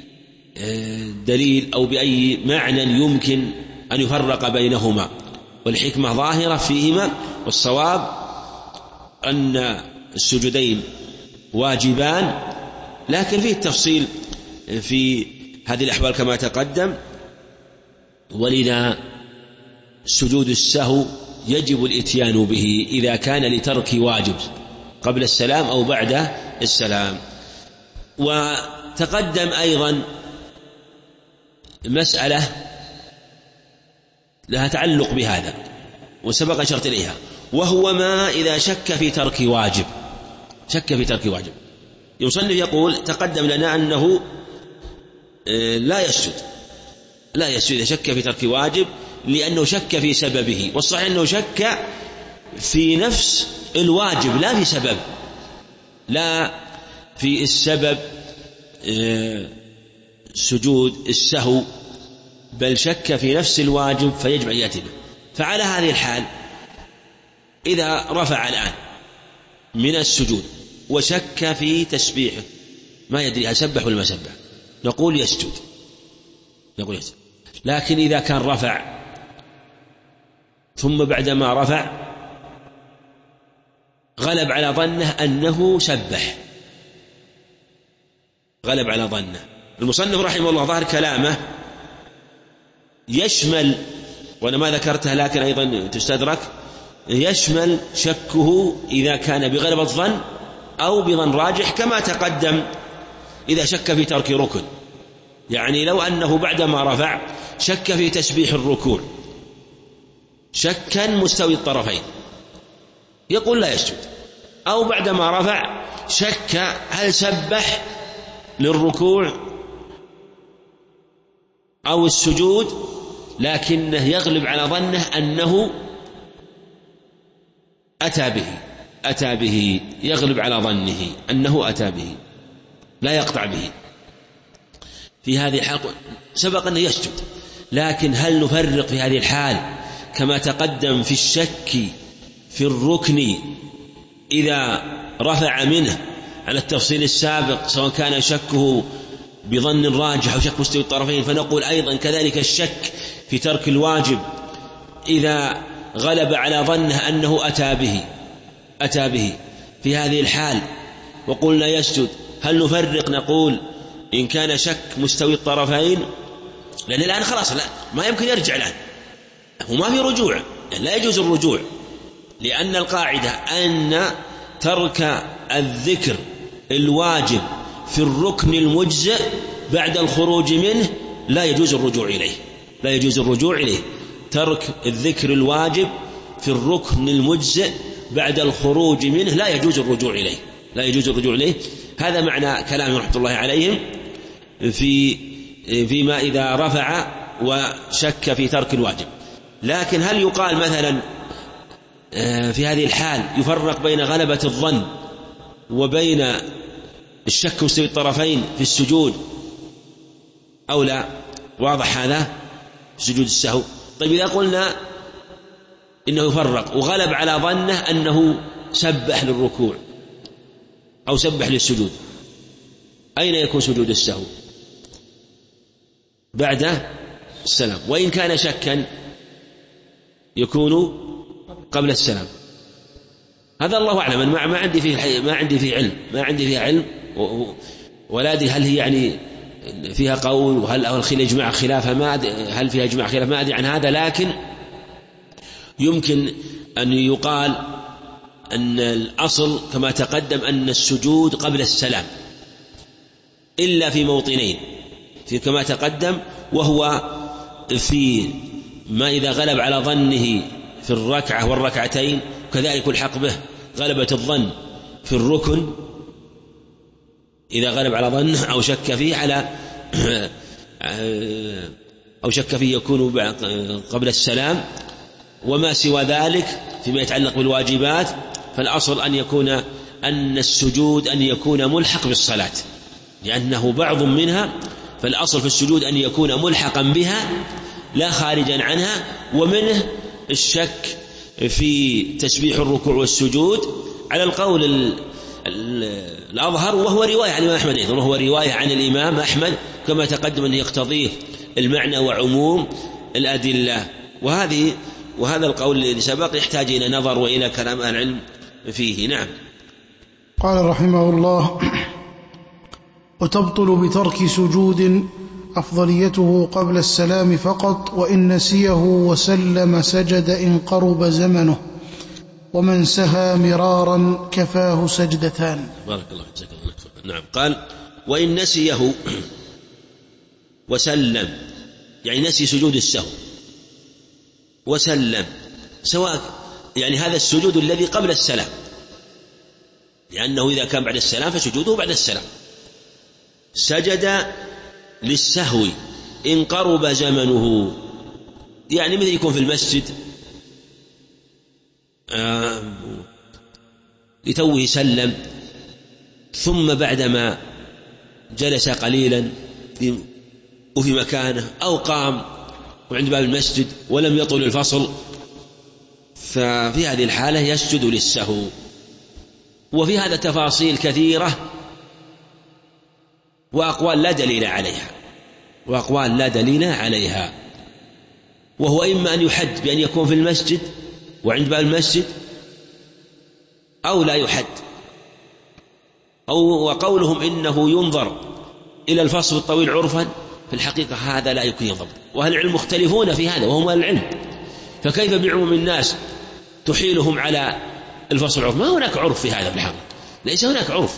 دليل أو بأي معنى يمكن أن يفرق بينهما؟ والحكمة ظاهرة فيهما، والصواب أن السجودين واجبان، لكن فيه التفصيل في هذه الأحوال كما تقدم. ولذا سجود السهو يجب الإتيان به إذا كان لترك واجب قبل السلام أو بعد السلام. وتقدم أيضا مسألة لها تعلق بهذا وسبق أشرت إليها، وهو ما إذا شك في ترك واجب. المصنف يقول تقدم لنا أنه لا يسجد إذا شك في ترك واجب، لأنه شك في سببه، والصحيح أنه شك في نفس الواجب لا في سبب، لا في السبب سجود السهو، بل شك في نفس الواجب فيجب أن يأتي به. فعلى هذه الحال إذا رفع الآن من السجود وشك في تسبيحه، ما يدري هل سبح ولا ما سبح، نقول يسجد. لكن إذا كان رفع ثم بعدما رفع غلب على ظنه أنه سبح، المصنف رحمه الله ظاهر كلامه يشمل، وأنا ما ذكرتها لكن أيضا تستدرك، يشمل شكه إذا كان بغلبة الظن أو بظن راجح، كما تقدم إذا شك في ترك ركن. يعني لو أنه بعدما رفع شك في تسبيح الركوع شكا مستوي الطرفين، يقول لا يسجد. أو بعدما رفع شك هل سبح للركوع أو السجود، لكنه يغلب على ظنه أنه أتى به، يغلب على ظنه أنه أتى به، لا يقطع به. في هذه الحال سبق أنه يسجد، لكن هل نفرق في هذه الحال كما تقدم في الشك في الركن إذا رفع منه على التفصيل السابق، سواء كان شكه بظن راجح أو شك مستوي الطرفين، فنقول أيضا كذلك الشك في ترك الواجب إذا غلب على ظنه أنه أتى به في هذه الحال وقلنا يسجد، هل نفرق؟ نقول إن كان شك مستوي الطرفين، لأن الآن خلاص ما يمكن يرجع الآن، وما في رجوع، لا يجوز الرجوع، لأن القاعدة أن ترك الذكر الواجب في الركن المجزئ بعد الخروج منه لا يجوز الرجوع إليه. ترك الذكر الواجب في الركن المجزئ بعد الخروج منه لا يجوز الرجوع إليه. هذا معنى كلام رحمة الله عليهم فيما إذا رفع وشك في ترك الواجب. لكن هل يقال مثلا في هذه الحال يفرق بين غلبة الظن وبين الشك مستوي الطرفين في السجود أو لا؟ واضح هذا في سجود السهو. طيب إذا قلنا إنه يفرق وغلب على ظنه أنه سبح للركوع أو سبح للسجود، أين يكون سجود السهو؟ بعد السلام، وإن كان شكا يكون قبل السلام. هذا الله أعلم، ما عندي فيه علم ولا أدري هل هي يعني فيها قول وهل الإجماع خلافها، هل فيها إجماع خلاف، ما أدري عن هذا. لكن يمكن أن يقال أن الأصل كما تقدم أن السجود قبل السلام، إلا في موطنين في كما تقدم، وهو في ما إذا غلب على ظنه في الركعة والركعتين، كذلك الحق به غلبة الظن في الركن إذا غلب على ظنه أو شك فيه يكون قبل السلام. وما سوى ذلك فيما يتعلق بالواجبات فالأصل أن السجود أن يكون ملحق بالصلاة، لأنه بعض منها، فالأصل في السجود أن يكون ملحقا بها لا خارجا عنها. ومنه الشك في تسبيح الركوع والسجود على القول الأظهر، وهو رواية عن الإمام أحمد أيضا، وهو رواية عن الإمام أحمد كما تقدم أن يقتضيه المعنى وعموم الأدلة. وهذا القول الذي سبق يحتاج إلى نظر وإلى كلام أهل العلم فيه. نعم. قال رحمه الله: وتبطل بترك سجود أفضليته قبل السلام فقط، وإن نسيه وسلم سجد إن قرب زمنه، ومن سهى مرارا كفاه سجدتان. بارك الله فيك. نعم. قال: وإن نسيه وسلم، يعني نسي سجود السهو وسلم، سواء يعني هذا السجود الذي قبل السلام، لأنه إذا كان بعد السلام فسجوده بعد السلام. سجد للسهو إن قرب زمنه، يعني مثل يكون في المسجد لتوه سلم، ثم بعدما جلس قليلا وفي مكانه أو قام وعند باب المسجد ولم يطل الفصل، ففي هذه الحالة يسجد للسهو. وفي هذا تفاصيل كثيرة وأقوال لا دليل عليها، وهو إما أن يحد بأن يكون في المسجد وعند باب المسجد، أو لا يحد، وقولهم إنه ينظر إلى الفصل الطويل عرفا، في الحقيقة هذا لا يكون ينظر، وأهل العلم مختلفون في هذا وهم أهل العلم، فكيف بعموم الناس تحيلهم على الفصل العرف؟ ما هناك عرف في هذا، في الحقيقة ليس هناك عرف.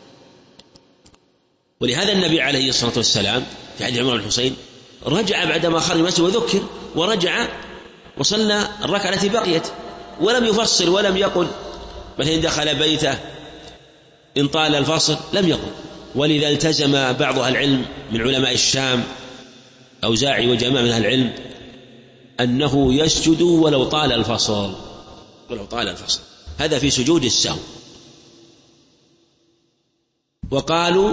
ولهذا النبي عليه الصلاة والسلام في حديث عمران بن الحصين رجع بعدما خرج المسجد وذكر، ورجع وصلى الركعة التي بقيت، ولم يفصل ولم يقل مثلا دخل بيته إن طال الفصل، لم يقل. ولذا التزم بعض أهل العلم من علماء الشام أوزاعي وجماعة من أهل العلم أنه يسجد ولو طال الفصل، هذا في سجود السهو. وقالوا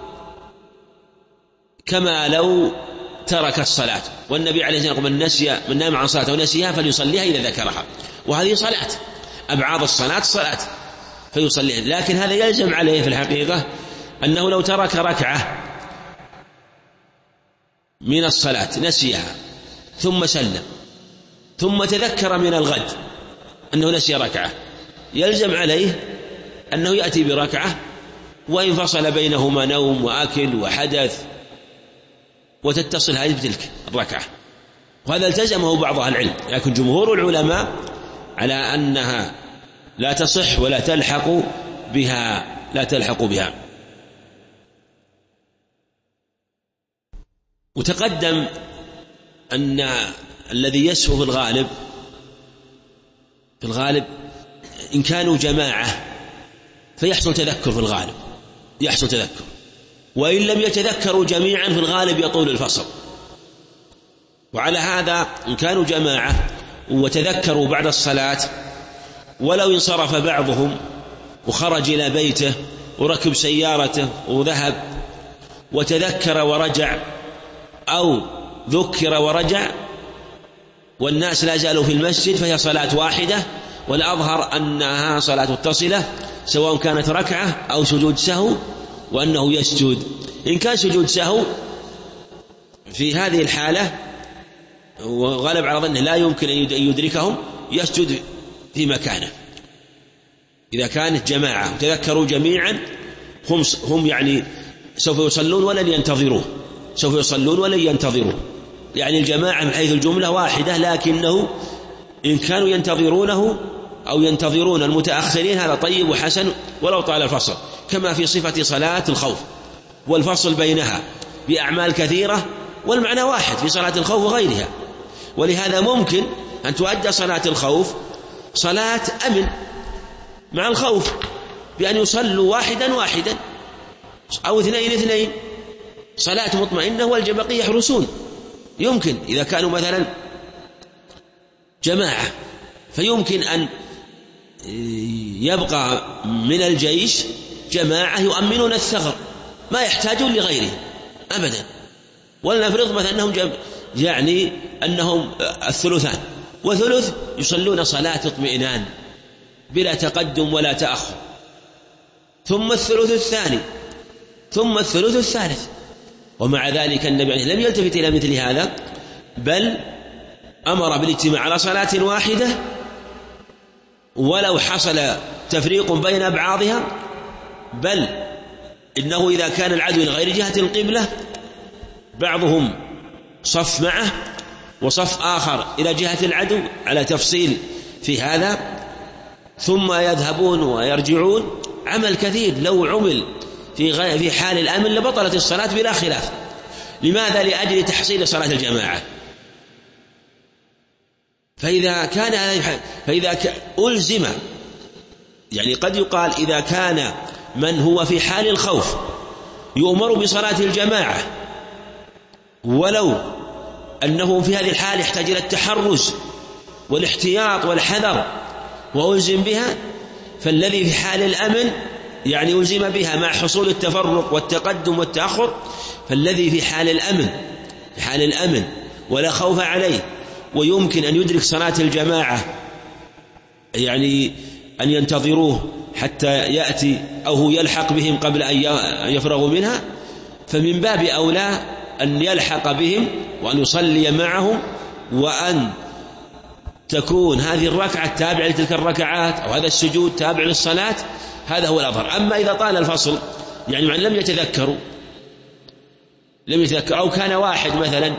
كما لو ترك الصلاة، والنبي عليه الصلاة والسلام من نام عن صلاة ونسيها فليصليها إذا ذكرها، وهذه صلاة، أبعاد الصلاة صلاة فيصليها. لكن هذا يلزم عليه في الحقيقة أنه لو ترك ركعة من الصلاة نسيها ثم سلم ثم تذكر من الغد أنه نسي ركعة، يلزم عليه أنه يأتي بركعة وإن فصل بينهما نوم وأكل وحدث، وتتصل هذه بتلك الركعة. وهذا التزمه بعض أهل العلم، لكن جمهور العلماء على أنها لا تصح ولا تلحق بها. وتقدم أن الذي يسهو في الغالب إن كانوا جماعة فيحصل تذكر، في الغالب يحصل تذكر، وإن لم يتذكروا جميعا في الغالب يطول الفصل. وعلى هذا إن كانوا جماعة وتذكروا بعد الصلاة، ولو انصرف بعضهم وخرج إلى بيته وركب سيارته وذهب وتذكر ورجع، أو ذكر ورجع والناس لا زالوا في المسجد، فهي صلاة واحدة، والأظهر أنها صلاة متصلة سواء كانت ركعة أو سجود سهو، وأنه يسجد. إن كان سجود سهو في هذه الحالة وغلب على ظنه لا يمكن أن يدركهم، يسجد في مكانه. إذا كانت جماعة وتذكروا جميعا هم يعني سوف يصلون ولن ينتظروه، يعني الجماعة من حيث الجملة واحدة، لكنه إن كانوا ينتظرونه أو ينتظرون المتأخرين هذا طيب وحسن ولو طال الفصل، كما في صفة صلاة الخوف والفصل بينها بأعمال كثيرة، والمعنى واحد في صلاة الخوف وغيرها. ولهذا ممكن أن تؤدى صلاة الخوف صلاة أمن مع الخوف بأن يصلوا واحدا أو اثنين، صلاة مطمئنة والبقية يحرسون. يمكن إذا كانوا مثلا جماعة فيمكن أن يبقى من الجيش جماعة يؤمنون الثغر ما يحتاجون لغيره أبدا. ولنفرض مثلا أنهم يعني أنهم الثلثان وثلث يصلون صلاة اطمئنان بلا تقدم ولا تأخر، ثم الثلث الثاني، ثم الثلث الثالث، ومع ذلك النبي لم يلتفت إلى مثل هذا، بل أمر بالاجتماع على صلاة واحدة ولو حصل تفريق بين أبعاضها، بل إنه إذا كان العدو من غير جهة القبلة بعضهم صف معه وصف آخر إلى جهة العدو على تفصيل في هذا، ثم يذهبون ويرجعون، عمل كثير لو عمل في حال الأمن لبطلت الصلاة بلا خلاف. لماذا؟ لأجل تحصيل صلاة الجماعة. فإذا ألزم، يعني قد يقال إذا كان من هو في حال الخوف يؤمر بصلاة الجماعة ولو أنه في هذه الحال يحتاج إلى التحرز والاحتياط والحذر وألزم بها، فالذي في حال الأمن يعني ألزم بها مع حصول التفرق والتقدم والتأخر، فالذي في حال الأمن ولا خوف عليه ويمكن أن يدرك صلاة الجماعة، يعني أن ينتظروه حتى يأتي أو هو يلحق بهم قبل أن يفرغوا منها، فمن باب أولى أن يلحق بهم وأن يصلي معهم، وأن تكون هذه الركعة تابعة لتلك الركعات أو هذا السجود تابع للصلاة، هذا هو الأظهر. أما إذا طال الفصل يعني من لم يتذكر أو كان واحد مثلا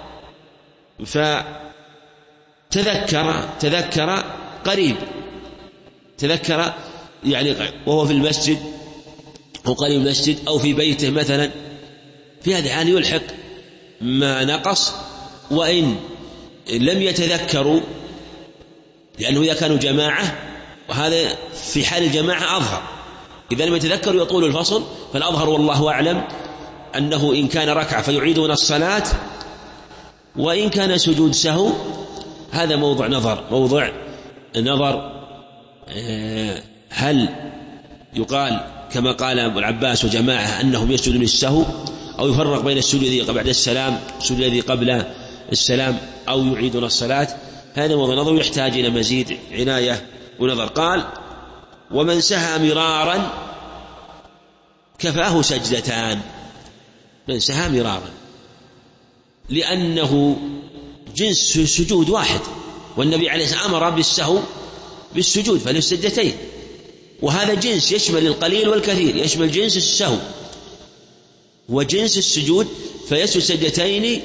فتذكر قريب، تذكر يعني وهو في المسجد أو قريب المسجد أو في بيته مثلا، في هذا الحال يلحق ما نقص، وإن لم يتذكروا، لأنه إذا كانوا جماعة وهذا في حال الجماعة أظهر، إذا لم يتذكروا يطول الفصل، فالأظهر والله أعلم أنه إن كان ركعة فيعيدون الصلاة، وإن كان سجود سهو هذا موضع نظر هل يقال كما قال أبو العباس وجماعة أنهم يسجدون للسهو، أو يفرق بين السجود الذي بعد السلام والسجود الذي قبل السلام، أو يعيدون الصلاة. هذا موضع نظر يحتاج إلى مزيد عناية ونظر. قال ومن سهى مرارا كفاه سجدتان. من سهى مرارا لأنه جنس سجود واحد، والنبي عليه الصلاة والسلام أمر بالسهو بالسجود فللسجدتين، وهذا جنس يشمل القليل والكثير، يشمل جنس السهو وجنس السجود، فيسجد سجدتين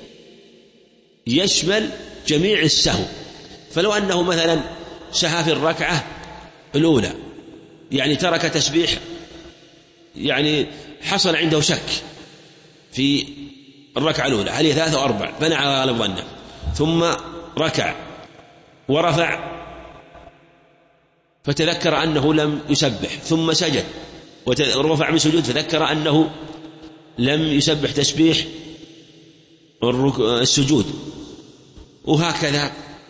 يشمل جميع السهو. فلو أنه مثلا سهى في الركعة الأولى، يعني ترك تسبيح، يعني حصل عنده شك في الركعة الأولى هل هي 3 أو 4، بنى على غالب ظنه، ثم ركع ورفع فتذكر أنه لم يسبح، ثم سجد ورفع من سجود فذكر أنه لم يسبح تسبيح السجود، وهكذا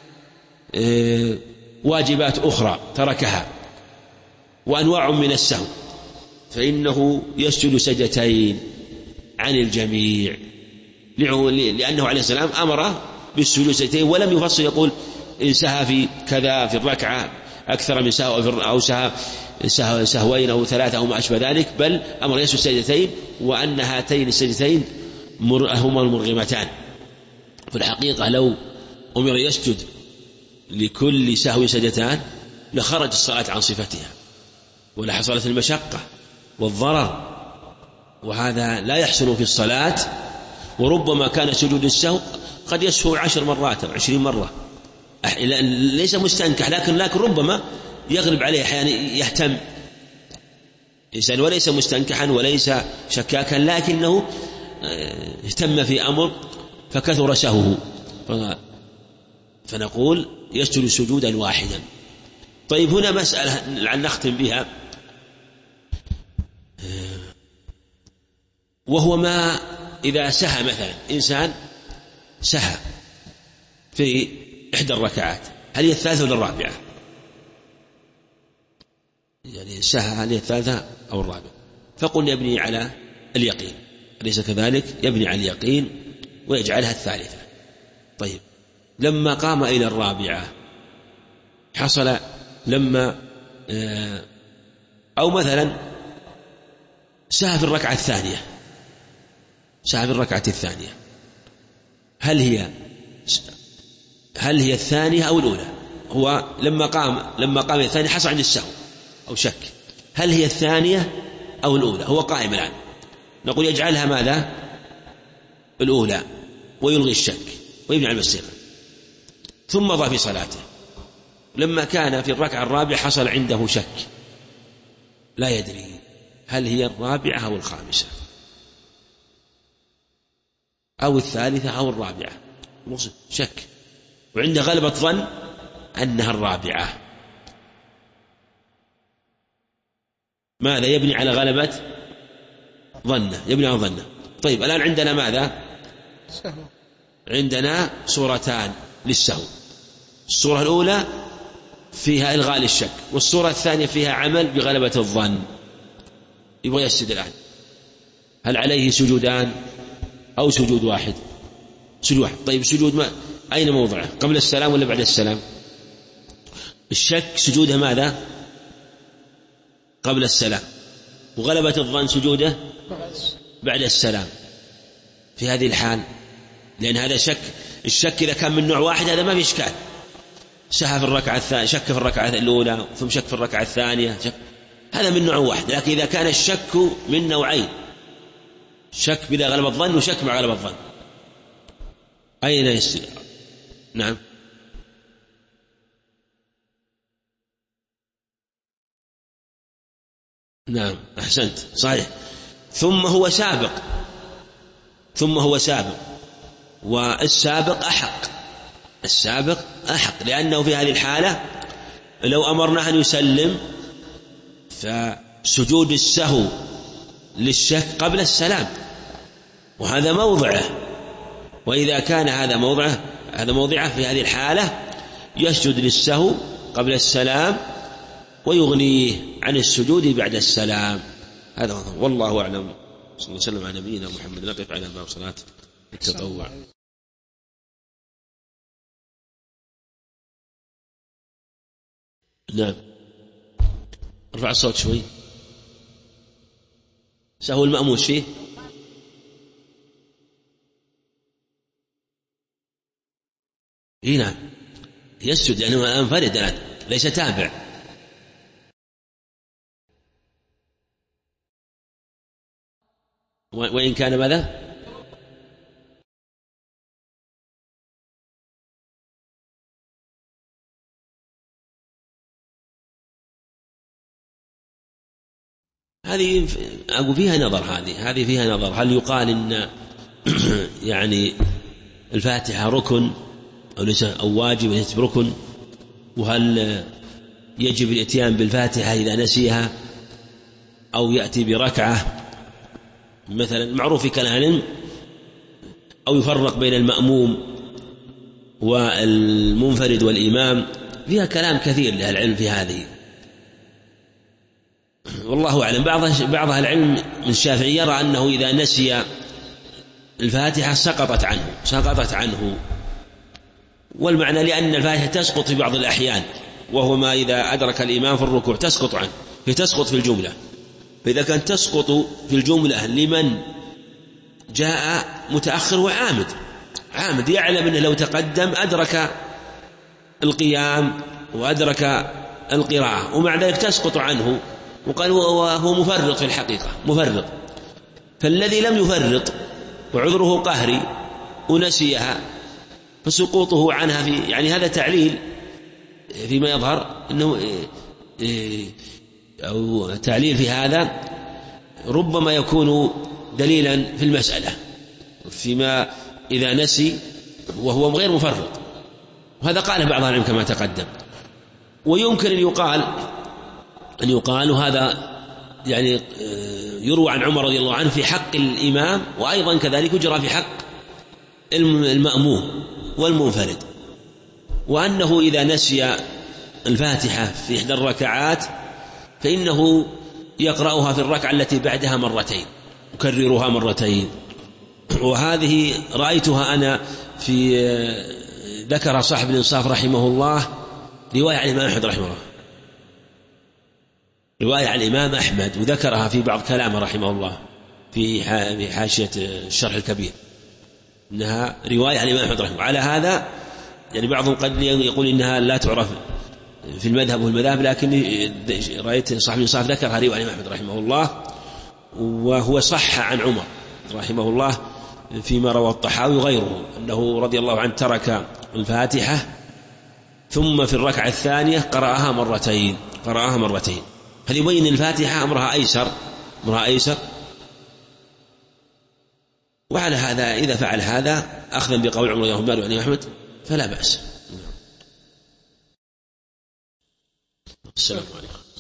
واجبات أخرى تركها وأنواع من السهو، فإنه يسجد سجدتين عن الجميع، لأنه عليه السلام أمر بالسجود سجدتين، ولم يفصل يقول إن سهى في كذا في الركعة أكثر من سهو أو سهوين أو 3 أو ما أشبه ذلك، بل أمر يسجد سجدتين، وأن هاتين السجدتين هما المرغمتان. في الحقيقة لو أمر يسجد لكل سهو سجدتان لخرج الصلاة عن صفتها ولحصلت المشقة والضرر، وهذا لا يحصل في الصلاة. وربما كان سجود السهو قد يسهو 10 مرات أو 20 مرة، ليس مستنكح، لكن ربما يغلب عليه أحيانا يهتم إنسان وليس مستنكحا وليس شكاكا، لكنه اهتم في أمر فكثر سهوه، فنقول يسجد سجودا واحدا. طيب هنا مسألة لعل نختم بها، وهو ما إذا سهى مثلا إنسان سهى في إحدى الركعات هل هي الثالثة ولا الرابعة؟ يعني السهى هل هي الثالثة أو الرابعة؟ فقل يبني على اليقين، أليس كذلك؟ يبني على اليقين ويجعلها الثالثة. طيب لما قام إلى الرابعة حصل لما أو مثلا سهى في الركعة الثانية، سهى في الركعة الثانية، هل هي الثانية أو الأولى؟ هو لما قام الثانية حصل عند السهو أو شك، هل هي الثانية أو الأولى؟ هو قائم الآن، نقول يجعلها ماذا؟ الأولى ويلغي الشك ويبني على المسيرة. ثم مضى في صلاته، لما كان في الركعة الرابعة حصل عنده شك، لا يدري هل هي الرابعة أو الخامسة أو الثالثة أو الرابعة، شك، وعنده غلبة ظن أنها الرابعة. ماذا؟ يبني على غلبة ظنه، يبني على ظنه. طيب الآن عندنا ماذا؟ عندنا صورتان للسهو، الصورة الأولى فيها إلغاء للشك، والصورة الثانية فيها عمل بغلبة الظن. يبغى يسجد الآن، هل عليه سجودان أو سجود واحد؟ سجود واحد. طيب سجود ما أين موضعه؟ قبل السلام ولا بعد السلام؟ الشك سجوده ماذا؟ قبل السلام، وغلبة الظن سجوده بعد السلام. في هذه الحال لأن هذا شك، الشك إذا كان من نوع واحد هذا ما في إشكال، سهى في الركعة الثانية، شك في الركعة الأولى ثم شك في الركعة الثانية، هذا من نوع واحد. لكن إذا كان الشك من نوعين، شك بلا غلبة الظن وشك مع غلبة الظن، أين يسجد؟ نعم نعم أحسنت صحيح. ثم هو سابق، والسابق أحق، السابق أحق، لأنه في هذه الحالة لو أمرناه أن يسلم فسجود السهو للشك قبل السلام، وهذا موضعه، وإذا كان هذا موضعه في هذه الحالة يسجد للسهو قبل السلام ويغنيه عن السجود بعد السلام. هذا والله أعلم. صلى الله عليه وسلم على نبينا محمد. نقف على باب صلاة التطوع. نعم ارفع الصوت شوي. سهو المأموس فيه نعم يسجد لأنه أنفرد الآن ليس تابع. وإن كان ماذا؟ هذه أقول فيها نظر، هذه فيها نظر. هل يقال إن يعني الفاتحة ركن أو واجب وليست بركن؟ وهل يجب الاتيان بالفاتحة إذا نسيها أو يأتي بركعة مثلا؟ معروف في كلام العلم أو يفرق بين المأموم والمنفرد والإمام، فيها كلام كثير لأهل العلم في هذه، والله أعلم. بعض أهل العلم من الشافعي يرى أنه إذا نسي الفاتحة سقطت عنه، والمعنى لأن الفاتحة تسقط في بعض الأحيان، وهو ما إذا أدرك الإمام في الركوع تسقط عنه، فتسقط في الجملة. فإذا كانت تسقط في الجملة لمن جاء متأخر وعامد يعلم أنه لو تقدم أدرك القيام وأدرك القراءة، ومع ذلك تسقط عنه، وقال وهو مفرط في الحقيقة، مفرط. فالذي لم يفرط وعذره قهري ونسيها فسقوطه عنها يعني هذا تعليل فيما يظهر أنه أو تعليل في هذا ربما يكون دليلا في المسألة فيما إذا نسي وهو غير مفرط، وهذا قاله بعض العلم كما تقدم. ويمكن أن يقال وهذا يعني يروى عن عمر رضي الله عنه في حق الإمام، وأيضا كذلك يجرى في حق المأموم والمنفرد. وأنه إذا نسي الفاتحة في إحدى الركعات فإنه يقرأها في الركعة التي بعدها مرتين، يكررها مرتين. وهذه رأيتها أنا في ذكر صاحب الإنصاف رحمه الله رواية عن الإمام أحمد رحمه الله، رواية عن الإمام أحمد، وذكرها في بعض كلامه رحمه الله في حاشية الشرح الكبير إنها رواية عن الإمام أحمد رحمه الله. على هذا يعني بعضهم قد يقول إنها لا تعرف في المذهب والمذاهب، لكن رأيت صاحب الإنصاف ذكرها رواية عن الإمام أحمد رحمه الله، وهو صح عن عمر رحمه الله فيما روى الطحاوي وغيره أنه رضي الله عنه ترك الفاتحة ثم في الركعة الثانية قرأها مرتين. هذا يبين الفاتحة أمرها أيسر. وعلى هذا إذا فعل هذا أخذا بقول عمر رضي الله عنه وعن أحمد فلا بأس. السلام عليكم.